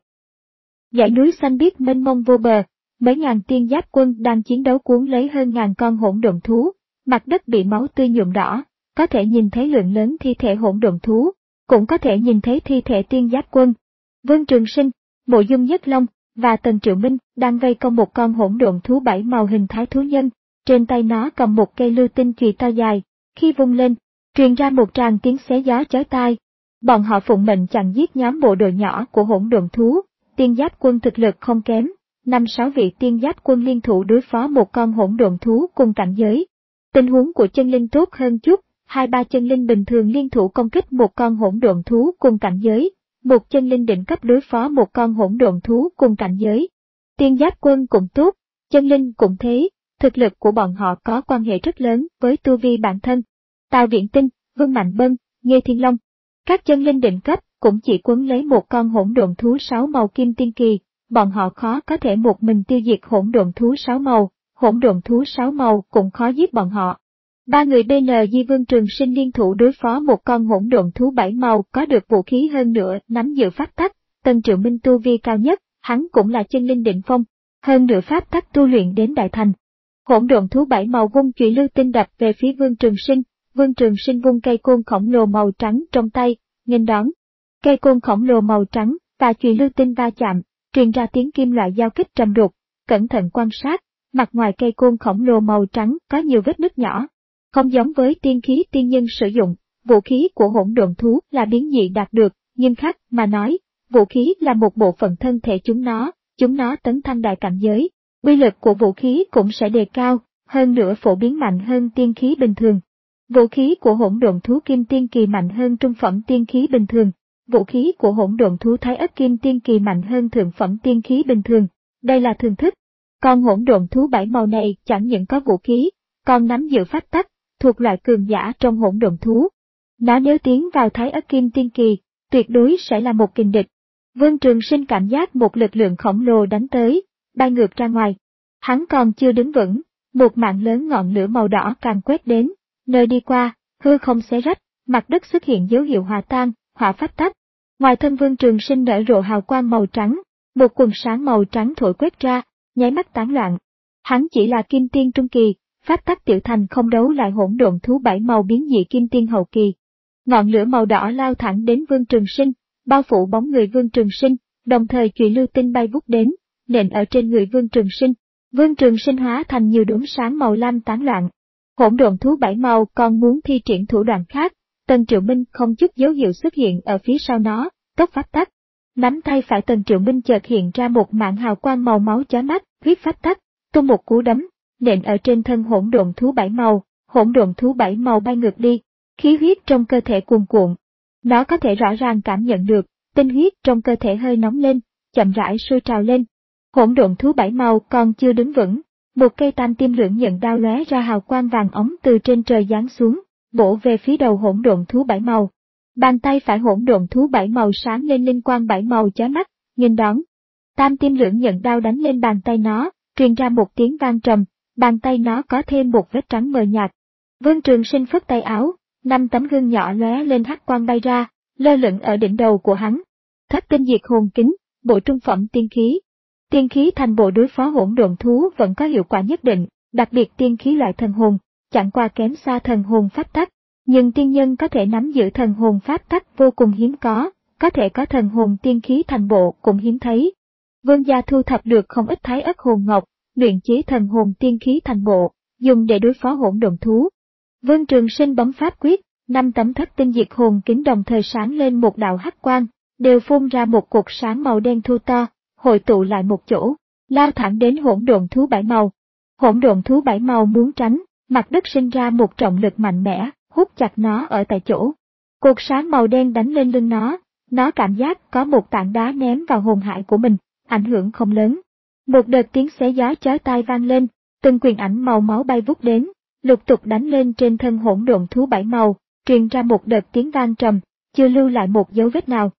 Dãy núi xanh biếc mênh mông vô bờ, mấy ngàn tiên giáp quân đang chiến đấu cuốn lấy hơn ngàn con hỗn độn thú, mặt đất bị máu tươi nhuộm đỏ, có thể nhìn thấy lượng lớn thi thể hỗn độn thú, cũng có thể nhìn thấy thi thể tiên giáp quân. Vương Trường Sinh, Mộ Dung Nhất Long và Tần Triệu Minh đang vây công một con hỗn độn thú bảy màu hình thái thú nhân, trên tay nó cầm một cây lưu tinh chùy to dài, khi vung lên, truyền ra một tràng tiếng xé gió chói tai. Bọn họ phụng mệnh chặn giết nhóm bộ đội nhỏ của hỗn độn thú, tiên giáp quân thực lực không kém, năm sáu vị tiên giáp quân liên thủ đối phó một con hỗn độn thú cùng cảnh giới. Tình huống của chân linh tốt hơn chút, hai ba chân linh bình thường liên thủ công kích một con hỗn độn thú cùng cảnh giới, một chân linh đỉnh cấp đối phó một con hỗn độn thú cùng cảnh giới. Tiên giáp quân cũng tốt, chân linh cũng thế, thực lực của bọn họ có quan hệ rất lớn với tu vi bản thân. Tào Viễn Tinh, Vương Mạnh Bân, Nghê Thiên Long, các chân linh đỉnh cấp cũng chỉ quấn lấy một con hỗn độn thú sáu màu kim tiên kỳ, bọn họ khó có thể một mình tiêu diệt hỗn độn thú sáu màu, hỗn độn thú sáu màu cũng khó giết bọn họ. Ba người bê en giê Vương Trường Sinh liên thủ đối phó một con hỗn độn thú bảy màu có được vũ khí hơn nữa nắm giữ pháp tắc, Tần Triệu Minh tu vi cao nhất, hắn cũng là chân linh đỉnh phong, hơn nữa pháp tắc tu luyện đến đại thành. Hỗn độn thú bảy màu vung chùy lưu tinh đập về phía Vương Trường Sinh, Vương Trường Sinh vung cây côn khổng lồ màu trắng trong tay, nghênh đón. Cây côn khổng lồ màu trắng và chùy lưu tinh va chạm, truyền ra tiếng kim loại giao kích trầm đục, cẩn thận quan sát, mặt ngoài cây côn khổng lồ màu trắng có nhiều vết nứt nhỏ. Không giống với tiên khí tiên nhân sử dụng, vũ khí của hỗn độn thú là biến dị đạt được, nghiêm khắc mà nói, vũ khí là một bộ phận thân thể chúng nó, chúng nó tấn thăng đại cảnh giới, uy lực của vũ khí cũng sẽ đề cao, hơn nữa phổ biến mạnh hơn tiên khí bình thường. Vũ khí của hỗn độn thú kim tiên kỳ mạnh hơn trung phẩm tiên khí bình thường, vũ khí của hỗn độn thú thái ất kim tiên kỳ mạnh hơn thượng phẩm tiên khí bình thường, đây là thường thức. Con hỗn độn thú bảy màu này chẳng những có vũ khí, còn nắm giữ pháp tắc, thuộc loại cường giả trong hỗn độn thú. Nó nếu tiến vào thái ất kim tiên kỳ, tuyệt đối sẽ là một kình địch. Vương Trường Sinh cảm giác một lực lượng khổng lồ đánh tới, bay ngược ra ngoài. Hắn còn chưa đứng vững, một mạng lớn ngọn lửa màu đỏ càng quét đến, nơi đi qua, hư không xé rách, mặt đất xuất hiện dấu hiệu hòa tan, hỏa pháp tắc. Ngoài thân Vương Trường Sinh nở rộ hào quang màu trắng, một quần sáng màu trắng thổi quét ra, nháy mắt tán loạn. Hắn chỉ là kim tiên trung kỳ, pháp tắc tiểu thành không đấu lại hỗn độn thú bảy màu biến dị kim tiên hậu kỳ. Ngọn lửa màu đỏ lao thẳng đến Vương Trường Sinh, bao phủ bóng người Vương Trường Sinh, đồng thời chùy lưu tinh bay vút đến, nện ở trên người Vương Trường Sinh. Vương Trường Sinh hóa thành nhiều đốm sáng màu lam tán loạn. Hỗn độn thú bảy màu còn muốn thi triển thủ đoạn khác, Tần Triệu Minh không chút dấu hiệu xuất hiện ở phía sau nó, tốc pháp tắc. Nắm tay phải Tần Triệu Minh chợt hiện ra một mảng hào quang màu máu chói mắt, huyết pháp tắc, tung một cú đấm, nện ở trên thân hỗn độn thú bảy màu, hỗn độn thú bảy màu bay ngược đi, khí huyết trong cơ thể cuồn cuộn. Nó có thể rõ ràng cảm nhận được, tinh huyết trong cơ thể hơi nóng lên, chậm rãi sôi trào lên. Hỗn độn thú bảy màu còn chưa đứng vững, một cây tam tim lưỡng nhận đao lóe ra hào quang vàng óng từ trên trời giáng xuống, bổ về phía đầu hỗn độn thú bảy màu. Bàn tay phải hỗn độn thú bảy màu sáng lên linh quang bảy màu chói mắt, nghênh đón. Tam tim lưỡng nhận đao đánh lên bàn tay nó, truyền ra một tiếng vang trầm, bàn tay nó có thêm một vết trắng mờ nhạt. Vương Trường Sinh phất tay áo, năm tấm gương nhỏ lóe lên hắc quang bay ra, lơ lửng ở đỉnh đầu của hắn. Thất tinh diệt hồn kính, bộ trung phẩm tiên khí. Tiên khí thành bộ đối phó hỗn độn thú vẫn có hiệu quả nhất định, đặc biệt tiên khí loại thần hồn, chẳng qua kém xa thần hồn pháp tắc, nhưng tiên nhân có thể nắm giữ thần hồn pháp tắc vô cùng hiếm có, có thể có thần hồn tiên khí thành bộ cũng hiếm thấy. Vương gia thu thập được không ít thái ất hồn ngọc, luyện chế thần hồn tiên khí thành bộ, dùng để đối phó hỗn độn thú. Vương Trường Sinh bấm pháp quyết, năm tấm thất tinh diệt hồn kính đồng thời sáng lên một đạo hắc quang, đều phun ra một cột sáng màu đen thu to, hội tụ lại một chỗ, lao thẳng đến hỗn độn thú bảy màu. Hỗn độn thú bảy màu muốn tránh, mặt đất sinh ra một trọng lực mạnh mẽ, hút chặt nó ở tại chỗ. Cột sáng màu đen đánh lên lưng nó, nó cảm giác có một tảng đá ném vào hồn hải của mình, ảnh hưởng không lớn. Một đợt tiếng xé gió chói tai vang lên, từng quyền ảnh màu máu bay vút đến, lục tục đánh lên trên thân hỗn độn thú bảy màu, truyền ra một đợt tiếng vang trầm, chưa lưu lại một dấu vết nào.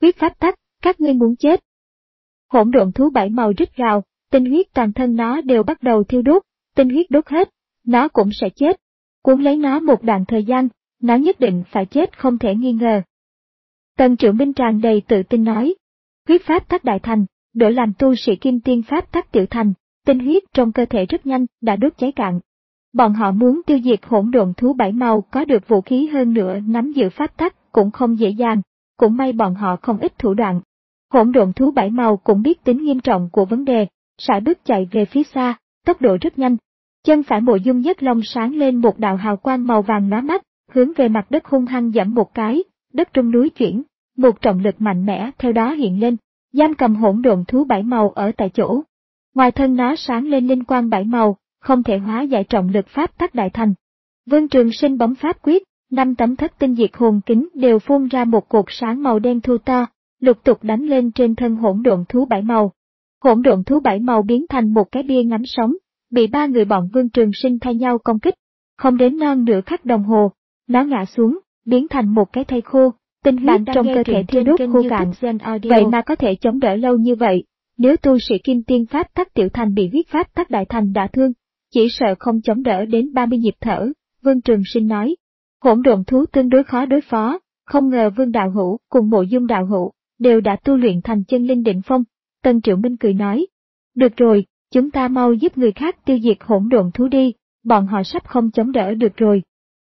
Huyết pháp tắc, các ngươi muốn chết. Hỗn độn thú bảy màu rít gào, tinh huyết toàn thân nó đều bắt đầu thiêu đốt, tinh huyết đốt hết, nó cũng sẽ chết. Cuốn lấy nó một đoạn thời gian, nó nhất định phải chết không thể nghi ngờ. Tần Triệu Minh tràn đầy tự tin nói, huyết pháp tắc đại thành, đổi làm tu sĩ kim tiên pháp tắc tiểu thành, tinh huyết trong cơ thể rất nhanh đã đốt cháy cạn. Bọn họ muốn tiêu diệt hỗn độn thú bảy màu có được vũ khí hơn nữa nắm giữ pháp tắc cũng không dễ dàng, cũng may bọn họ không ít thủ đoạn. Hỗn độn thú bảy màu cũng biết tính nghiêm trọng của vấn đề, sải bước chạy về phía xa, tốc độ rất nhanh. Chân phải Mộ Dung Nhất Long sáng lên một đạo hào quang màu vàng lóa mắt, hướng về mặt đất hung hăng giẫm một cái, đất trung núi chuyển, một trọng lực mạnh mẽ theo đó hiện lên, giam cầm hỗn độn thú bảy màu ở tại chỗ. Ngoài thân nó sáng lên linh quang bảy màu, không thể hóa giải trọng lực pháp tắc đại thành. Vương Trường Sinh bấm pháp quyết, năm tấm thất tinh diệt hồn kính đều phun ra một cột sáng màu đen thu to, lục tục đánh lên trên thân hỗn độn thú bảy màu. Hỗn độn thú bảy màu biến thành một cái bia ngắm sống, bị ba người bọn Vương Trường Sinh thay nhau công kích. Không đến non nửa khắc đồng hồ, nó ngã xuống, biến thành một cái thây khô, tinh huyết trong cơ thể thiêu đốt khô cạn. Vậy mà có thể chống đỡ lâu như vậy, nếu tu sĩ kim tiên pháp tắc tiểu thành bị huyết pháp tắc đại thành đả thương, chỉ sợ không chống đỡ đến ba mươi nhịp thở, Vương Trường Sinh nói. Hỗn độn thú tương đối khó đối phó, không ngờ Vương Đạo Hữu cùng Mộ Dung Đạo Hữu đều đã tu luyện thành chân linh đỉnh phong. Tần Triệu Minh cười nói, được rồi, chúng ta mau giúp người khác tiêu diệt hỗn độn thú đi, bọn họ sắp không chống đỡ được rồi.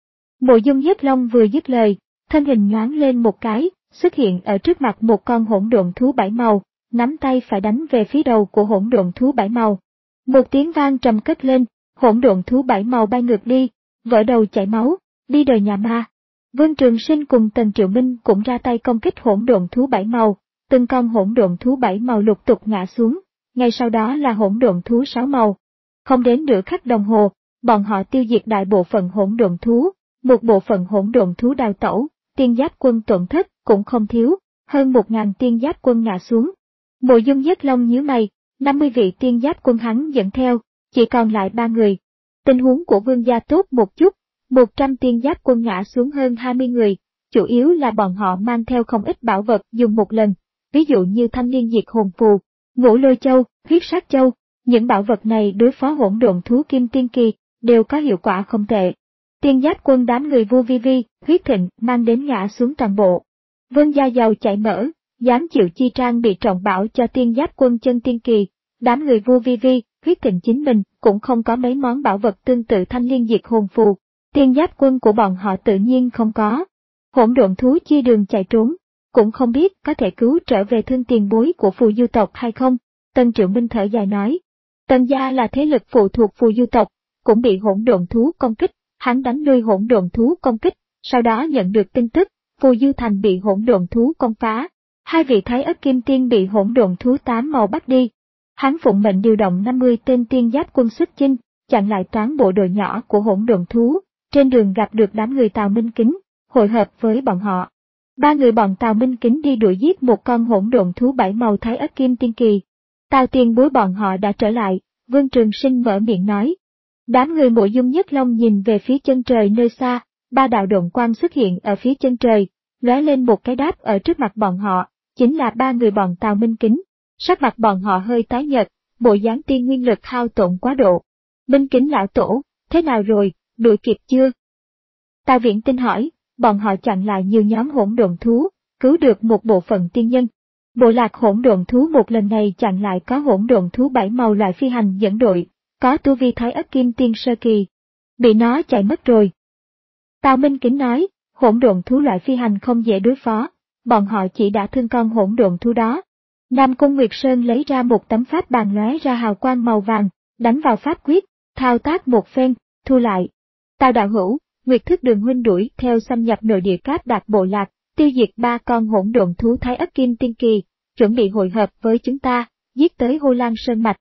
Mộ Dung Nhất Long vừa dứt lời, thân hình nhoáng lên một cái, xuất hiện ở trước mặt một con hỗn độn thú bảy màu, nắm tay phải đánh về phía đầu của hỗn độn thú bảy màu. Một tiếng vang trầm cất lên, hỗn độn thú bảy màu bay ngược đi, vỡ đầu chảy máu, đi đời nhà ma. Vương Trường Sinh cùng Tần Triệu Minh cũng ra tay công kích hỗn độn thú bảy màu, từng con hỗn độn thú bảy màu lục tục ngã xuống, ngay sau đó là hỗn độn thú sáu màu. Không đến nửa khắc đồng hồ, bọn họ tiêu diệt đại bộ phận hỗn độn thú, một bộ phận hỗn độn thú đào tẩu, tiên giáp quân tổn thất cũng không thiếu, hơn một ngàn tiên giáp quân ngã xuống. Mộ Dung Nhất Long nhíu mày, năm mươi vị tiên giáp quân hắn dẫn theo, chỉ còn lại ba người. Tình huống của Vương gia tốt một chút, một trăm tiên giáp quân ngã xuống hơn hai mươi người, chủ yếu là bọn họ mang theo không ít bảo vật dùng một lần, ví dụ như thanh liên diệt hồn phù, ngũ lôi châu, huyết sát châu, những bảo vật này đối phó hỗn độn thú kim tiên kỳ, đều có hiệu quả không tệ. Tiên giáp quân đám người Vu Vi Vi, Huyết Thịnh mang đến ngã xuống toàn bộ. Vương gia giàu chảy mỡ, dám chịu chi trang bị trọng bảo cho tiên giáp quân chân tiên kỳ, đám người Vu Vi Vi, Huyết Thịnh chính mình cũng không có mấy món bảo vật tương tự thanh liên diệt hồn phù, tiên giáp quân của bọn họ tự nhiên không có. Hỗn độn thú chia đường chạy trốn, cũng không biết có thể cứu trở về thương tiền bối của phù du tộc hay không. Tần Triệu Minh thở dài nói, Tần gia là thế lực phụ thuộc phù du tộc, cũng bị hỗn độn thú công kích, hắn đánh lui hỗn độn thú công kích, sau đó nhận được tin tức, phù du thành bị hỗn độn thú công phá, hai vị thái ất kim tiên bị hỗn độn thú tám màu bắt đi. Hắn phụng mệnh điều động năm mươi tên tiên giáp quân xuất chinh, chặn lại toán bộ đội nhỏ của hỗn độn thú, trên đường gặp được đám người Tào Minh Kính, hội hợp với bọn họ. Ba người bọn Tào Minh Kính đi đuổi giết một con hỗn độn thú bảy màu thái ất kim tiên kỳ. Tào tiền bối bọn họ đã trở lại, Vương Trường Sinh mở miệng nói. Đám người Mộ Dung Nhất Long nhìn về phía chân trời nơi xa, ba đạo độn quang xuất hiện ở phía chân trời, lóe lên một cái đáp ở trước mặt bọn họ, chính là ba người bọn Tào Minh Kính. Sắc mặt bọn họ hơi tái nhợt, bộ dáng tiên nguyên lực hao tổn quá độ. Minh Kính lão tổ, thế nào rồi, đuổi kịp chưa? Tào Viễn Tinh hỏi, bọn họ chặn lại nhiều nhóm hỗn độn thú, cứu được một bộ phận tiên nhân. Bộ lạc hỗn độn thú một lần này chặn lại có hỗn độn thú bảy màu loại phi hành dẫn đội, có tu vi thái ất kim tiên sơ kỳ. Bị nó chạy mất rồi. Tào Minh Kính nói, hỗn độn thú loại phi hành không dễ đối phó, bọn họ chỉ đã thương con hỗn độn thú đó. Nam Cung Nguyệt Sơn lấy ra một tấm pháp bàn lóe ra hào quang màu vàng, đánh vào pháp quyết, thao tác một phen, thu lại. Tào đạo hữu, Nguyệt Thức Đường huynh đuổi theo xâm nhập nội địa Cáp Đạt bộ lạc, tiêu diệt ba con hỗn độn thú thái ất kim tiên kỳ, chuẩn bị hội hợp với chúng ta, giết tới Hồ Lan Sơn Mạch.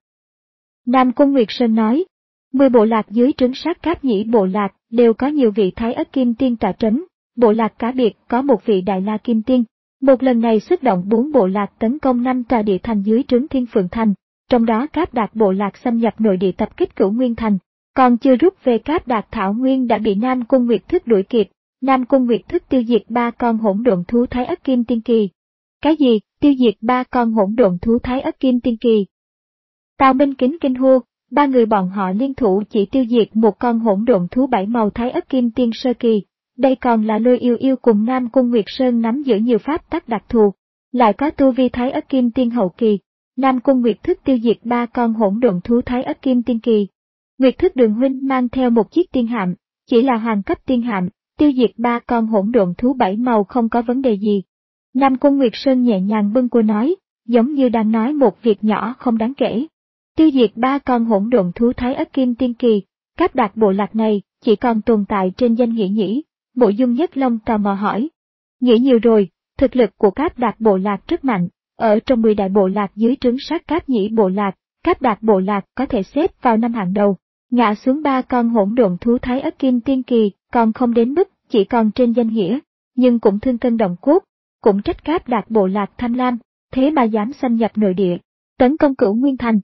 Nam Cung Nguyệt Sơn nói, mười bộ lạc dưới trấn sát Cáp Nhĩ bộ lạc đều có nhiều vị thái ất kim tiên tọa trấn, bộ lạc cá biệt có một vị đại la kim tiên. Một lần này xuất động bốn bộ lạc tấn công năm tòa địa thành dưới trướng Thiên Phượng Thành, trong đó Cáp Đạt bộ lạc xâm nhập nội địa tập kích Cửu Nguyên Thành, còn chưa rút về Cáp Đạt Thảo Nguyên đã bị Nam Cung Nguyệt Thức đuổi kịp. Nam Cung Nguyệt Thức tiêu diệt ba con hỗn độn thú thái ất kim tiên kỳ. Cái gì, tiêu diệt ba con hỗn độn thú Thái Ất Kim Tiên Kỳ? Tào Minh Kính kinh hô, ba người bọn họ liên thủ chỉ tiêu diệt một con hỗn độn thú bảy màu Thái Ất Kim Tiên Sơ Kỳ. Đây còn là Lôi Yêu Yêu cùng Nam Cung Nguyệt Sơn nắm giữ nhiều pháp tắc đặc thù, lại có tu vi Thái Ất Kim Tiên hậu kỳ. Nam Cung Nguyệt Thức tiêu diệt ba con hỗn độn thú Thái Ất Kim Tiên Kỳ. Nguyệt Thức Đường huynh mang theo một chiếc tiên hạm, chỉ là hoàng cấp tiên hạm, tiêu diệt ba con hỗn độn thú bảy màu không có vấn đề gì. Nam Cung Nguyệt Sơn nhẹ nhàng bâng quơ nói, giống như đang nói một việc nhỏ không đáng kể. Tiêu diệt ba con hỗn độn thú Thái Ất Kim Tiên Kỳ, Cáp Đạt bộ lạc này chỉ còn tồn tại trên danh nghĩa nhỉ? Mộ Dung Nhất Long tò mò hỏi. Nghĩ nhiều rồi, thực lực của Cáp Đạt bộ lạc rất mạnh, ở trong mười đại bộ lạc dưới trướng sát Cáp Nhĩ bộ lạc, Cáp Đạt bộ lạc có thể xếp vào năm hàng đầu. Ngã xuống ba con hỗn độn thú Thái Ất Kim Tiên Kỳ còn không đến mức chỉ còn trên danh nghĩa, nhưng cũng thương cân động cốt, cũng trách Cáp Đạt bộ lạc tham lam, thế mà dám xâm nhập nội địa, tấn công Cửu Nguyên Thành.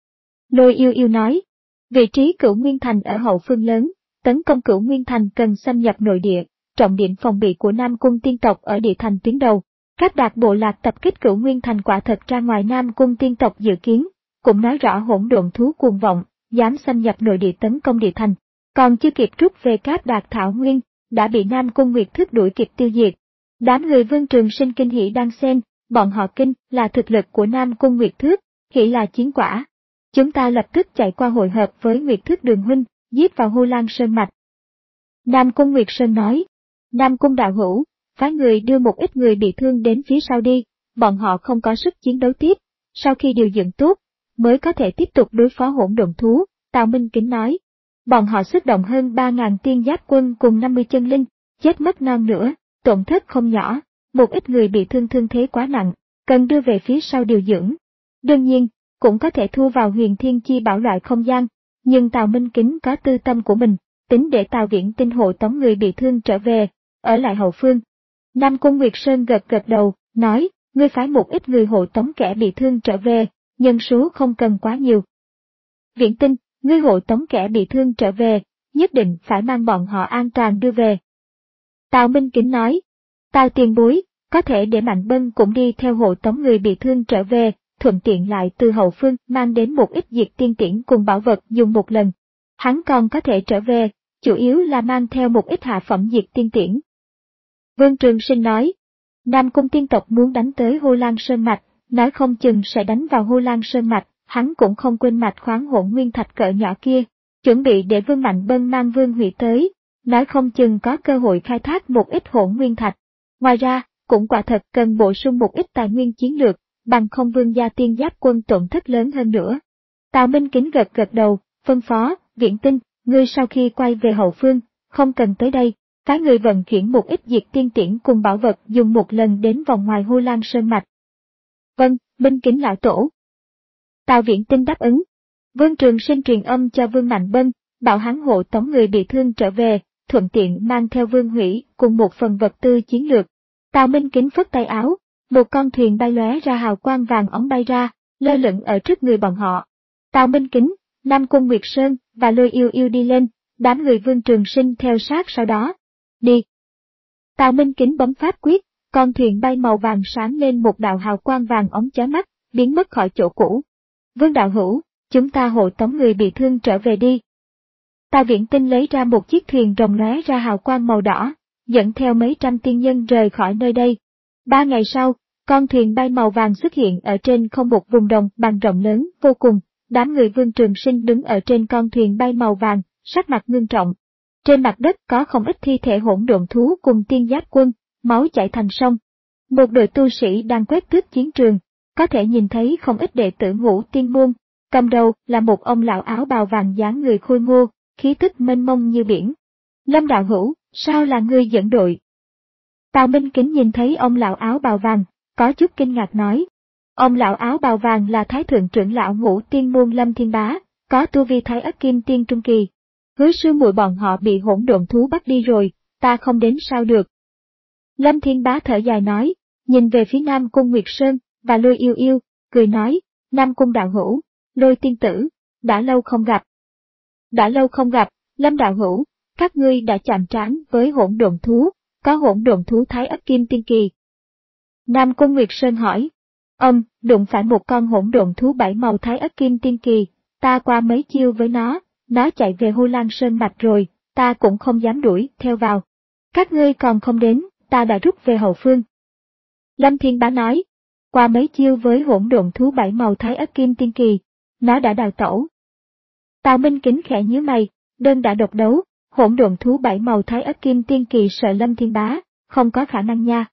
Lôi Yêu Yêu nói, vị trí Cửu Nguyên Thành ở hậu phương lớn, tấn công Cửu Nguyên Thành cần xâm nhập nội địa, trọng điểm phòng bị của Nam Cung tiên tộc ở địa thành tuyến đầu. Cáp Đạt bộ lạc tập kích Cửu Nguyên Thành quả thật ra ngoài Nam Cung tiên tộc dự kiến, cũng nói rõ hỗn độn thú cuồng vọng, dám xâm nhập nội địa tấn công địa thành, còn chưa kịp rút về Cáp Đạt Thảo Nguyên, đã bị Nam Cung Nguyệt Thức đuổi kịp tiêu diệt. Đám người Vương Trường Sinh kinh hỉ đang xen, bọn họ kinh là thực lực của Nam Cung Nguyệt Thức, hỉ là chiến quả. Chúng ta lập tức chạy qua hội hợp với Nguyệt Thức Đường huynh, giết vào Hô Lan Sơn mạch. Nam Cung Nguyệt Sơn nói, Nam Cung đạo hữu, phái người đưa một ít người bị thương đến phía sau đi, bọn họ không có sức chiến đấu tiếp, sau khi điều dưỡng tốt, mới có thể tiếp tục đối phó hỗn độn thú. Tào Minh Kính nói, bọn họ xuất động hơn ba ngàn tiên giáp quân cùng năm mươi chân linh, chết mất non nữa, tổn thất không nhỏ, một ít người bị thương thương thế quá nặng, cần đưa về phía sau điều dưỡng. Đương nhiên, cũng có thể thu vào Huyền Thiên Chi Bảo loại không gian, nhưng Tào Minh Kính có tư tâm của mình, tính để Tào Viễn Tinh hộ tống người bị thương trở về, ở lại hậu phương. Nam Cung Nguyệt Sơn gật gật đầu, nói, ngươi phái một ít người hộ tống kẻ bị thương trở về, nhân số không cần quá nhiều. Viễn Tinh, ngươi hộ tống kẻ bị thương trở về, nhất định phải mang bọn họ an toàn đưa về. Tào Minh Kính nói, Tào tiền bối, có thể để Mạnh Bân cũng đi theo hộ tống người bị thương trở về, thuận tiện lại từ hậu phương mang đến một ít diệt tiên tiễn cùng bảo vật dùng một lần. Hắn còn có thể trở về, chủ yếu là mang theo một ít hạ phẩm diệt tiên tiễn. Vương Trường Sinh nói, Nam Cung tiên tộc muốn đánh tới Hô Lan Sơn mạch, nói không chừng sẽ đánh vào Hô Lan Sơn mạch, hắn cũng không quên mạch khoáng hỗn nguyên thạch cỡ nhỏ kia, chuẩn bị để Vương Mạnh Bân mang Vương Hủy tới, nói không chừng có cơ hội khai thác một ít hỗn nguyên thạch. Ngoài ra, cũng quả thật cần bổ sung một ít tài nguyên chiến lược, bằng không Vương gia tiên giáp quân tổn thất lớn hơn nữa. Tào Minh Kính gật gật đầu, phân phó, Viễn Tinh, ngươi sau khi quay về hậu phương, không cần tới đây, phái người vận chuyển một ít diệt tiên tiễn cùng bảo vật dùng một lần đến vòng ngoài Hô Lan Sơn mạch. Vâng, Minh Kính lão tổ. Tào Viễn Tinh đáp ứng. Vương Trường Sinh truyền âm cho Vương Mạnh Bân, bảo hắn hộ tống người bị thương trở về, thuận tiện mang theo Vương Hủy cùng một phần vật tư chiến lược. Tào Minh Kính phất tay áo, một con thuyền bay lóe ra hào quang vàng óng bay ra, lơ lửng ở trước người bọn họ. Tào Minh Kính, Nam Cung Nguyệt Sơn và Lôi Yêu Yêu đi lên, đám người Vương Trường Sinh theo sát sau đó. Đi. Tào Minh Kính bấm pháp quyết, con thuyền bay màu vàng sáng lên một đạo hào quang vàng óng chói mắt, biến mất khỏi chỗ cũ. Vương đạo hữu, chúng ta hộ tống người bị thương trở về đi. Tào Viễn Tinh lấy ra một chiếc thuyền rồng lóe ra hào quang màu đỏ, dẫn theo mấy trăm tiên nhân rời khỏi nơi đây. Ba ngày sau, con thuyền bay màu vàng xuất hiện ở trên không một vùng đồng bằng rộng lớn vô cùng, đám người Vương Trường Sinh đứng ở trên con thuyền bay màu vàng, sắc mặt ngưng trọng. Trên mặt đất có không ít thi thể hỗn độn thú cùng tiên giáp quân, máu chảy thành sông. Một đội tu sĩ đang quét tước chiến trường, có thể nhìn thấy không ít đệ tử Ngũ Tiên môn, cầm đầu là một ông lão áo bào vàng dáng người khôi ngô, khí tức mênh mông như biển. Lâm đạo hữu, sao là ngươi dẫn đội? Tào Minh Kính nhìn thấy ông lão áo bào vàng, có chút kinh ngạc nói. Ông lão áo bào vàng là Thái thượng trưởng lão Ngũ Tiên môn Lâm Thiên Bá, có tu vi Thái Ất Kim Tiên trung kỳ. Hứa sư muội bọn họ bị hỗn độn thú bắt đi rồi, ta không đến sao được. Lâm Thiên Bá thở dài nói, nhìn về phía Nam Cung Nguyệt Sơn và Lôi Yêu Yêu, cười nói, Nam Cung đạo hữu, Lôi tiên tử, đã lâu không gặp. Đã lâu không gặp, Lâm đạo hữu, các ngươi đã chạm trán với hỗn độn thú, có hỗn độn thú Thái Ất Kim Tiên kỳ. Nam Cung Nguyệt Sơn hỏi. Ông, đụng phải một con hỗn độn thú bảy màu Thái Ất Kim Tiên Kỳ, ta qua mấy chiêu với nó, nó chạy về Hô Lan Sơn Mạch rồi, ta cũng không dám đuổi theo vào. Các ngươi còn không đến, ta đã rút về hậu phương. Lâm Thiên Bá nói, qua mấy chiêu với hỗn độn thú bảy màu Thái Ất Kim Tiên Kỳ, nó đã đào tẩu. Tào Minh Kính khẽ nhíu mày, đơn đã độc đấu, hỗn độn thú bảy màu Thái Ất Kim Tiên Kỳ sợ Lâm Thiên Bá, không có khả năng nha.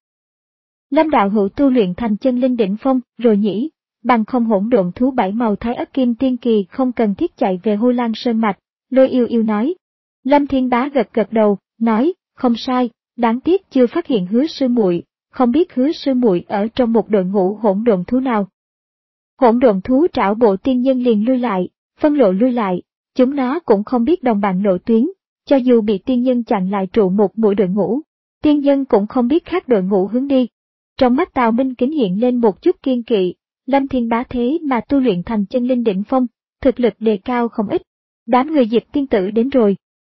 Lâm đạo hữu tu luyện thành chân linh đỉnh phong rồi nhỉ, bằng không hỗn độn thú bảy màu Thái Ất Kim Tiên Kỳ không cần thiết chạy về Hô Lan Sơn Mạch, Lôi Yêu Yêu nói. Lâm Thiên Bá gật gật đầu, nói, không sai, đáng tiếc chưa phát hiện Hứa sư muội, không biết Hứa sư muội ở trong một đội ngũ hỗn độn thú nào. Hỗn độn thú trảo bộ tiên nhân liền lui lại, phân lộ lui lại, chúng nó cũng không biết đồng bạn lộ tuyến, cho dù bị tiên nhân chặn lại trụ một mũi đội ngũ, tiên nhân cũng không biết khác đội ngũ hướng đi. Trong mắt Tào Minh Kính hiện lên một chút kiên kỵ, Lâm Thiên Bá thế mà tu luyện thành chân linh đỉnh phong, thực lực đề cao không ít. Đám người Diệp tiên tử đến rồi.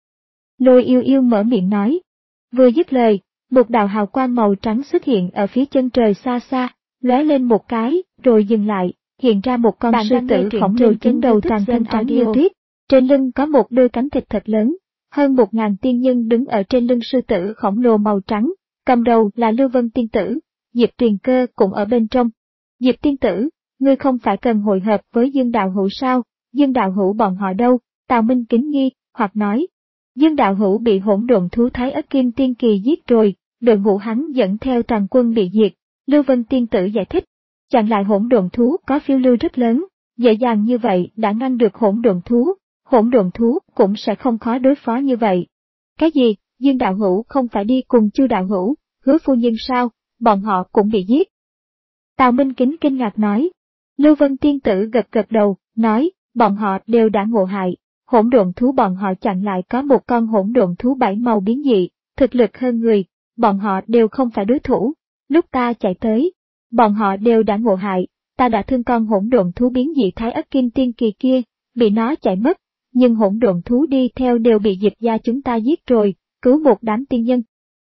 Lôi Yêu Yêu mở miệng nói. Vừa dứt lời, một đạo hào quang màu trắng xuất hiện ở phía chân trời xa xa, lóe lên một cái, rồi dừng lại, hiện ra một con sư tử khổng lồ trên đầu toàn thân trắng như tuyết, trên lưng có một đôi cánh thịt thật lớn, hơn một ngàn tiên nhân đứng ở trên lưng sư tử khổng lồ màu trắng, cầm đầu là Lưu Vân tiên tử, Diệp Tuyền Cơ cũng ở bên trong. Diệp tiên tử, ngươi không phải cần hội hợp với Dương đạo hữu sao, Dương đạo hữu bọn họ đâu? Tào Minh Kính nghi, hoặc nói. Dương đạo hữu bị hỗn độn thú Thái Ất Kim Tiên Kỳ giết rồi, đội ngũ hắn dẫn theo toàn quân bị diệt. Lưu Vân tiên tử giải thích, chặn lại hỗn độn thú có phiêu lưu rất lớn, dễ dàng như vậy đã ngăn được hỗn độn thú, hỗn độn thú cũng sẽ không khó đối phó như vậy. Cái gì, Dương đạo hữu không phải đi cùng Chu đạo hữu, Hứa phu nhân sao, bọn họ cũng bị giết. Tào Minh Kính kinh ngạc nói. Lưu Vân tiên tử gật gật đầu, nói, bọn họ đều đã ngộ hại, hỗn độn thú bọn họ chặn lại có một con hỗn độn thú bảy màu biến dị, thực lực hơn người, bọn họ đều không phải đối thủ. Lúc ta chạy tới, bọn họ đều đã ngộ hại, ta đã thương con hỗn độn thú biến dị Thái Ất Kim Tiên Kỳ kia, bị nó chạy mất, nhưng hỗn độn thú đi theo đều bị Diệp gia chúng ta giết rồi, cứu một đám tiên nhân.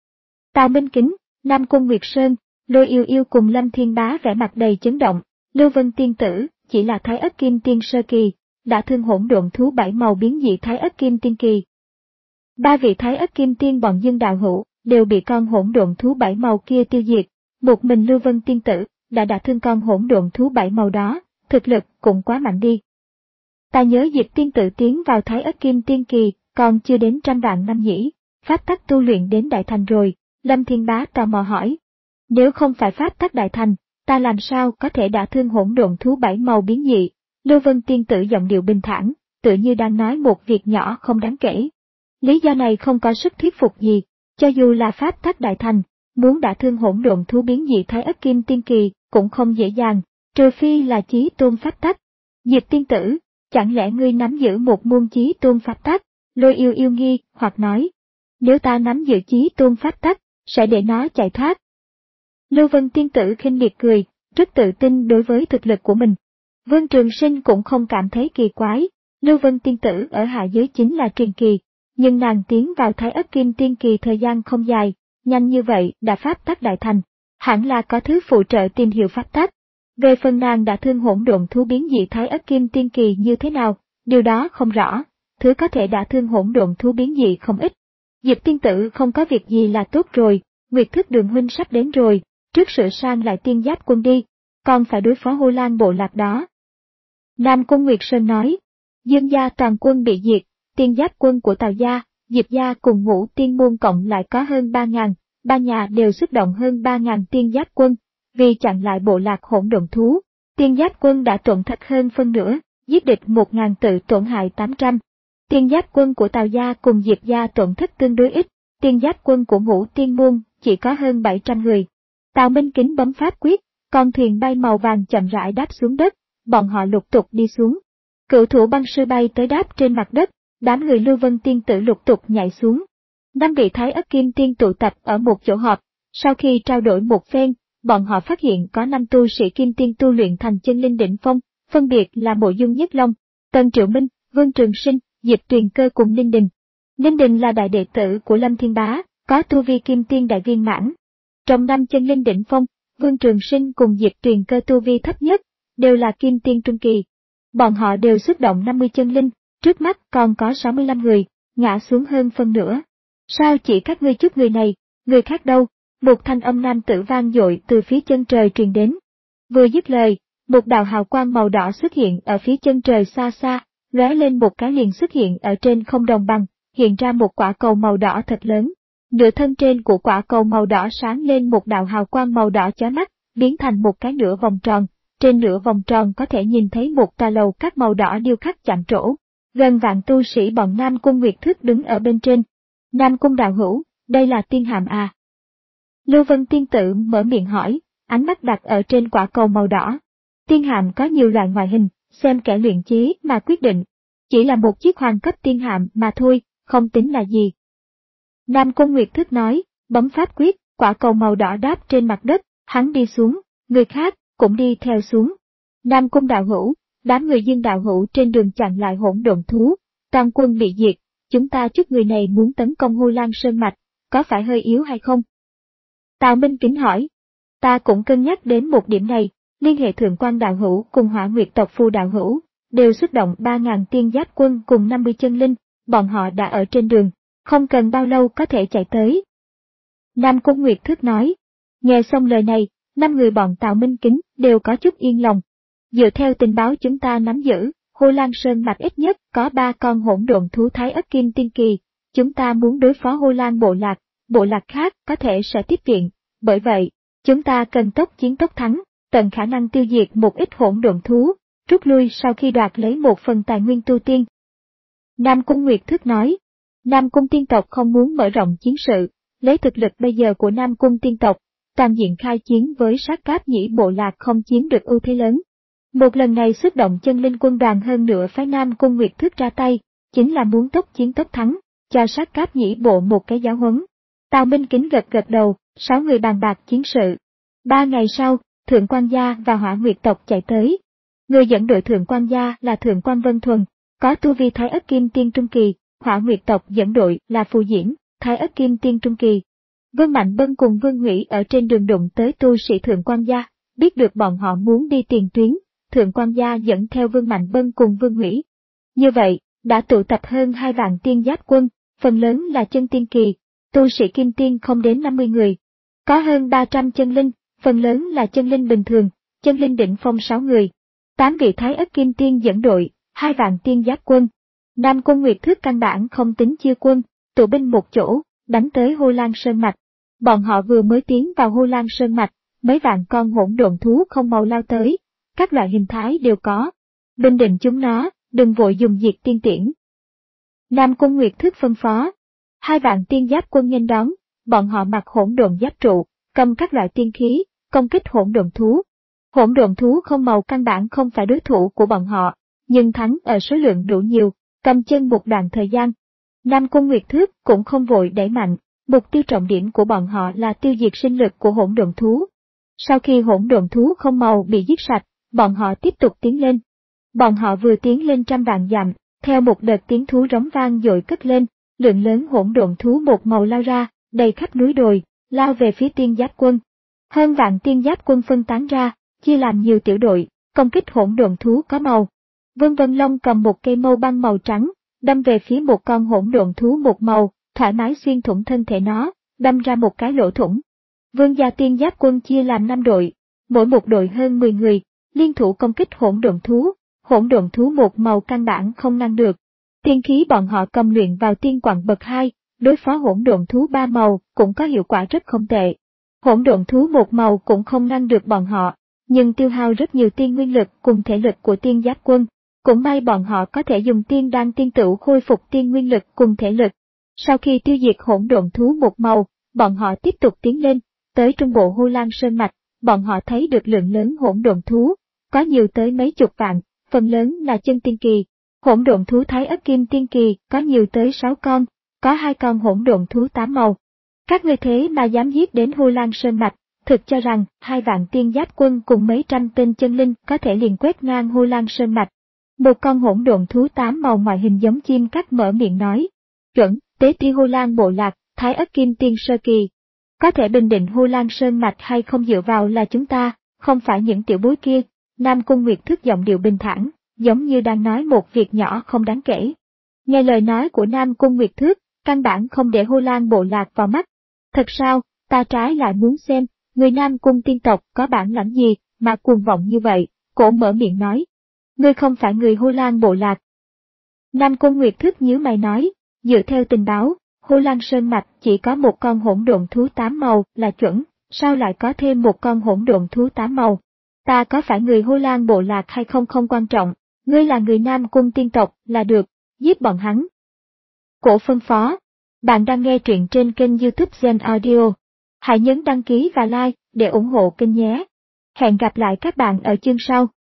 Tào Minh Kính, Nam Cung Nguyệt Sơn, Lôi Yêu Yêu cùng Lâm Thiên Bá vẻ mặt đầy chấn động, Lưu Vân tiên tử chỉ là Thái Ất Kim Tiên sơ kỳ, đã thương hỗn độn thú bảy màu biến dị Thái Ất Kim Tiên Kỳ. Ba vị Thái Ất Kim Tiên bọn Dương đạo hữu đều bị con hỗn độn thú bảy màu kia tiêu diệt, một mình Lưu Vân tiên tử đã đả thương con hỗn độn thú bảy màu đó, thực lực cũng quá mạnh đi. Ta nhớ Diệp tiên tử tiến vào Thái Ất Kim Tiên Kỳ, còn chưa đến trăm vạn năm nhỉ, pháp tắc tu luyện đến đại thành rồi, Lâm Thiên Bá tò mò hỏi. Nếu không phải pháp tắc đại thành, ta làm sao có thể đả thương hỗn độn thú bảy màu biến dị? Lưu Vân tiên tử giọng điệu bình thản, tự như đang nói một việc nhỏ không đáng kể. Lý do này không có sức thuyết phục gì, cho dù là pháp tắc đại thành, muốn đả thương hỗn độn thú biến dị Thái Ất Kim Tiên Kỳ cũng không dễ dàng, trừ phi là chí tôn pháp tắc. Diệp tiên tử, chẳng lẽ ngươi nắm giữ một môn chí tôn pháp tắc? Lôi Yêu Yêu nghi, hoặc nói, nếu ta nắm giữ chí tôn pháp tắc, sẽ để nó chạy thoát. Lưu Vân tiên tử khinh miệt cười, rất tự tin đối với thực lực của mình. Vương Trường Sinh cũng không cảm thấy kỳ quái, Lưu Vân tiên tử ở hạ giới chính là truyền kỳ, nhưng nàng tiến vào Thái Ất Kim Tiên Kỳ thời gian không dài, nhanh như vậy đã pháp tắc đại thành, hẳn là có thứ phụ trợ tìm hiểu pháp tắc. Về phần nàng đã thương hỗn độn thú biến dị Thái Ất Kim Tiên Kỳ như thế nào, điều đó không rõ, thứ có thể đã thương hỗn độn thú biến dị không ít. Diệp tiên tử không có việc gì là tốt rồi, Nguyệt Thức Đường huynh sắp đến rồi, trước sửa sang lại tiên giáp quân đi, còn phải đối phó Hô Lan bộ lạc đó. Nam Cung Nguyệt Sơn nói, Dương gia toàn quân bị diệt, tiên giáp quân của Tào gia, Diệp gia cùng Ngũ Tiên môn cộng lại có hơn ba ngàn, ba nhà đều xuất động hơn ba ngàn tiên giáp quân, vì chặn lại bộ lạc hỗn độn thú. Tiên giáp quân đã tổn thất hơn phân nửa, giết địch một ngàn tự tổn hại tám trăm. Tiên giáp quân của Tào gia cùng Diệp gia tổn thất tương đối ít, tiên giáp quân của Ngũ Tiên môn chỉ có hơn bảy trăm người. Tào Minh Kính bấm pháp quyết, con thuyền bay màu vàng chậm rãi đáp xuống đất, bọn họ lục tục đi xuống. Cửu thủ băng sư bay tới đáp trên mặt đất, đám người Lưu Vân tiên tử lục tục nhảy xuống. Năm vị Thái Ất Kim Tiên tụ tập ở một chỗ họp, sau khi trao đổi một phen, bọn họ phát hiện có năm tu sĩ Kim Tiên tu luyện thành chân linh đỉnh phong, phân biệt là Mộ Dung Nhất Long, Tần Triệu Minh, Vương Trường Sinh, Diệp Tuyền Cơ cùng Ninh Đình. Ninh Đình là đại đệ tử của Lâm Thiên Bá, có tu vi Kim Tiên đại viên mãn. Trong năm chân linh đỉnh phong, Vương Trường Sinh cùng Diệp Tuyền Cơ tu vi thấp nhất, đều là kim tiên trung kỳ. Bọn họ đều xuất động năm mươi chân linh, trước mắt còn có sáu mươi lăm người, ngã xuống hơn phân nửa. Sao chỉ các ngươi chút người này, người khác đâu? Một thanh âm nam tử vang dội từ phía chân trời truyền đến. Vừa dứt lời, một đạo hào quang màu đỏ xuất hiện ở phía chân trời xa xa, lóe lên một cái liền xuất hiện ở trên không đồng bằng, hiện ra một quả cầu màu đỏ thật lớn. Nửa thân trên của quả cầu màu đỏ sáng lên một đạo hào quang màu đỏ chói mắt, biến thành một cái nửa vòng tròn. Trên nửa vòng tròn có thể nhìn thấy một tòa lầu các màu đỏ điêu khắc chạm trổ. Gần vạn tu sĩ bọn Nam Cung Nguyệt Thức đứng ở bên trên. Nam Cung đạo hữu, đây là tiên hàm à? Lưu Vân tiên tử mở miệng hỏi, ánh mắt đặt ở trên quả cầu màu đỏ. Tiên hàm có nhiều loại ngoại hình, xem kẻ luyện chế mà quyết định. Chỉ là một chiếc hoàng cấp tiên hàm mà thôi, không tính là gì. Nam Cung Nguyệt Thức nói, bấm pháp quyết, quả cầu màu đỏ đáp trên mặt đất, hắn đi xuống, người khác cũng đi theo xuống. Nam Cung đạo hữu, đám người Dương đạo hữu trên đường chặn lại hỗn độn thú, toàn quân bị diệt, chúng ta chút người này muốn tấn công Hồ Lan Sơn Mạch, có phải hơi yếu hay không? Tào Minh kính hỏi, ta cũng cân nhắc đến một điểm này, liên hệ Thượng Quan đạo hữu cùng Hỏa Nguyệt tộc Phu đạo hữu, đều xuất động ba ngàn tiên giáp quân cùng năm mươi chân linh, bọn họ đã ở trên đường, không cần bao lâu có thể chạy tới. Nam Cung Nguyệt Thức nói, nghe xong lời này, năm người bọn Tào Minh kính đều có chút yên lòng. Dựa theo tình báo chúng ta nắm giữ, Hồ Lan Sơn Mạch ít nhất có ba con hỗn độn thú thái ất kim tiên kỳ, chúng ta muốn đối phó Hồ Lan bộ lạc, bộ lạc khác có thể sẽ tiếp viện, bởi vậy, chúng ta cần tốc chiến tốc thắng, tận khả năng tiêu diệt một ít hỗn độn thú, rút lui sau khi đoạt lấy một phần tài nguyên tu tiên. Nam Cung Nguyệt Thức nói, Nam Cung tiên tộc không muốn mở rộng chiến sự, lấy thực lực bây giờ của Nam Cung tiên tộc, toàn diện khai chiến với sát cáp nhĩ bộ lạc không chiếm được ưu thế lớn. Một lần này xuất động chân linh quân đoàn hơn nữa phái Nam Cung Nguyệt Thức ra tay, chính là muốn tốc chiến tốc thắng, cho sát cáp nhĩ bộ một cái giáo huấn. Tào Minh kính gật gật đầu, sáu người bàn bạc chiến sự. Ba ngày sau, Thượng Quan gia và Hỏa Nguyệt tộc chạy tới. Người dẫn đội Thượng Quan gia là Thượng Quan Vân Thuần, có tu vi thái ất kim tiên trung kỳ, Hỏa Nguyệt tộc dẫn đội là Phù Diễm, thái ất kim tiên trung kỳ. Vương Mạnh Bân cùng Vương Hủy ở trên đường đụng tới tu sĩ Thượng Quan gia, biết được bọn họ muốn đi tiền tuyến, Thượng Quan gia dẫn theo Vương Mạnh Bân cùng Vương Hủy. Như vậy, đã tụ tập hơn hai vạn tiên giáp quân, phần lớn là chân tiên kỳ, tu sĩ kim tiên không đến năm mươi người. Có hơn ba trăm chân linh, phần lớn là chân linh bình thường, chân linh đỉnh phong sáu người. Tám vị thái ất kim tiên dẫn đội, hai vạn tiên giáp quân. Nam Cung Nguyệt Thức căn bản không tính chia quân, tụ binh một chỗ, đánh tới Hồ Lan Sơn Mạch. Bọn họ vừa mới tiến vào Hồ Lan Sơn Mạch, mấy vạn con hỗn độn thú không màu lao tới, các loại hình thái đều có. Bình định chúng nó, đừng vội dùng diệt tiên tiễn. Nam Cung Nguyệt Thức phân phó. Hai vạn tiên giáp quân nghênh đón, bọn họ mặc hỗn độn giáp trụ, cầm các loại tiên khí, công kích hỗn độn thú. Hỗn độn thú không màu căn bản không phải đối thủ của bọn họ, nhưng thắng ở số lượng đủ nhiều, cầm chân một đoạn thời gian. Nam Cung Nguyệt Thức cũng không vội đẩy mạnh, mục tiêu trọng điểm của bọn họ là tiêu diệt sinh lực của hỗn độn thú. Sau khi hỗn độn thú không màu bị giết sạch, bọn họ tiếp tục tiến lên. Bọn họ vừa tiến lên trăm vạn dặm, theo một đợt tiếng thú rống vang dội cất lên, lượng lớn hỗn độn thú một màu lao ra, đầy khắp núi đồi, lao về phía tiên giáp quân. Hơn vạn tiên giáp quân phân tán ra, chia làm nhiều tiểu đội, công kích hỗn độn thú có màu. Vương Vân Long cầm một cây mâu băng màu trắng, đâm về phía một con hỗn độn thú một màu, thoải mái xuyên thủng thân thể nó, đâm ra một cái lỗ thủng. Vương gia tiên giáp quân chia làm năm đội, mỗi một đội hơn mười người, liên thủ công kích hỗn độn thú, hỗn độn thú một màu căn bản không ngăn được. Tiên khí bọn họ cầm luyện vào tiên quặng bậc hai, đối phó hỗn độn thú ba màu cũng có hiệu quả rất không tệ. Hỗn độn thú một màu cũng không ngăn được bọn họ, nhưng tiêu hao rất nhiều tiên nguyên lực cùng thể lực của tiên giáp quân. Cũng may bọn họ có thể dùng tiên đan tiên tửu khôi phục tiên nguyên lực cùng thể lực. Sau khi tiêu diệt hỗn độn thú một màu, bọn họ tiếp tục tiến lên, tới trung bộ Hồ Lan Sơn Mạch, bọn họ thấy được lượng lớn hỗn độn thú, có nhiều tới mấy chục vạn, phần lớn là chân tiên kỳ. Hỗn độn thú thái ất kim tiên kỳ có nhiều tới sáu con, có hai con hỗn độn thú tám màu. Các ngươi thế mà dám giết đến Hồ Lan Sơn Mạch, thực cho rằng hai vạn tiên giáp quân cùng mấy trăm tên chân linh có thể liền quét ngang Hồ Lan Sơn Mạch. Một con hỗn độn thú tám màu ngoại hình giống chim cắt mở miệng nói, chuẩn, tế ti Hồ Lan bộ lạc, thái ất kim tiên sơ kỳ. Có thể bình định Vu Lan Sơn Mạch hay không dựa vào là chúng ta, không phải những tiểu bối kia. Nam Cung Nguyệt Thức giọng điệu bình thản, giống như đang nói một việc nhỏ không đáng kể. Nghe lời nói của Nam Cung Nguyệt Thức, căn bản không để Vu Lan bộ lạc vào mắt. Thật sao, ta trái lại muốn xem, người Nam Cung tiên tộc có bản lãnh gì mà cuồng vọng như vậy, cổ mở miệng nói. Ngươi không phải người Vu Lan bộ lạc. Nam Cung Nguyệt Thức nhíu mày nói, dựa theo tình báo, Vu Lan Sơn Mạch chỉ có một con hỗn độn thú tám màu là chuẩn, sao lại có thêm một con hỗn độn thú tám màu? Ta có phải người Vu Lan bộ lạc hay không không quan trọng, ngươi là người Nam Cung tiên tộc là được, giết bọn hắn. Cổ phân phó, bạn đang nghe truyện trên kênh YouTube Gen Audio. Hãy nhấn đăng ký và like để ủng hộ kênh nhé. Hẹn gặp lại các bạn ở chương sau.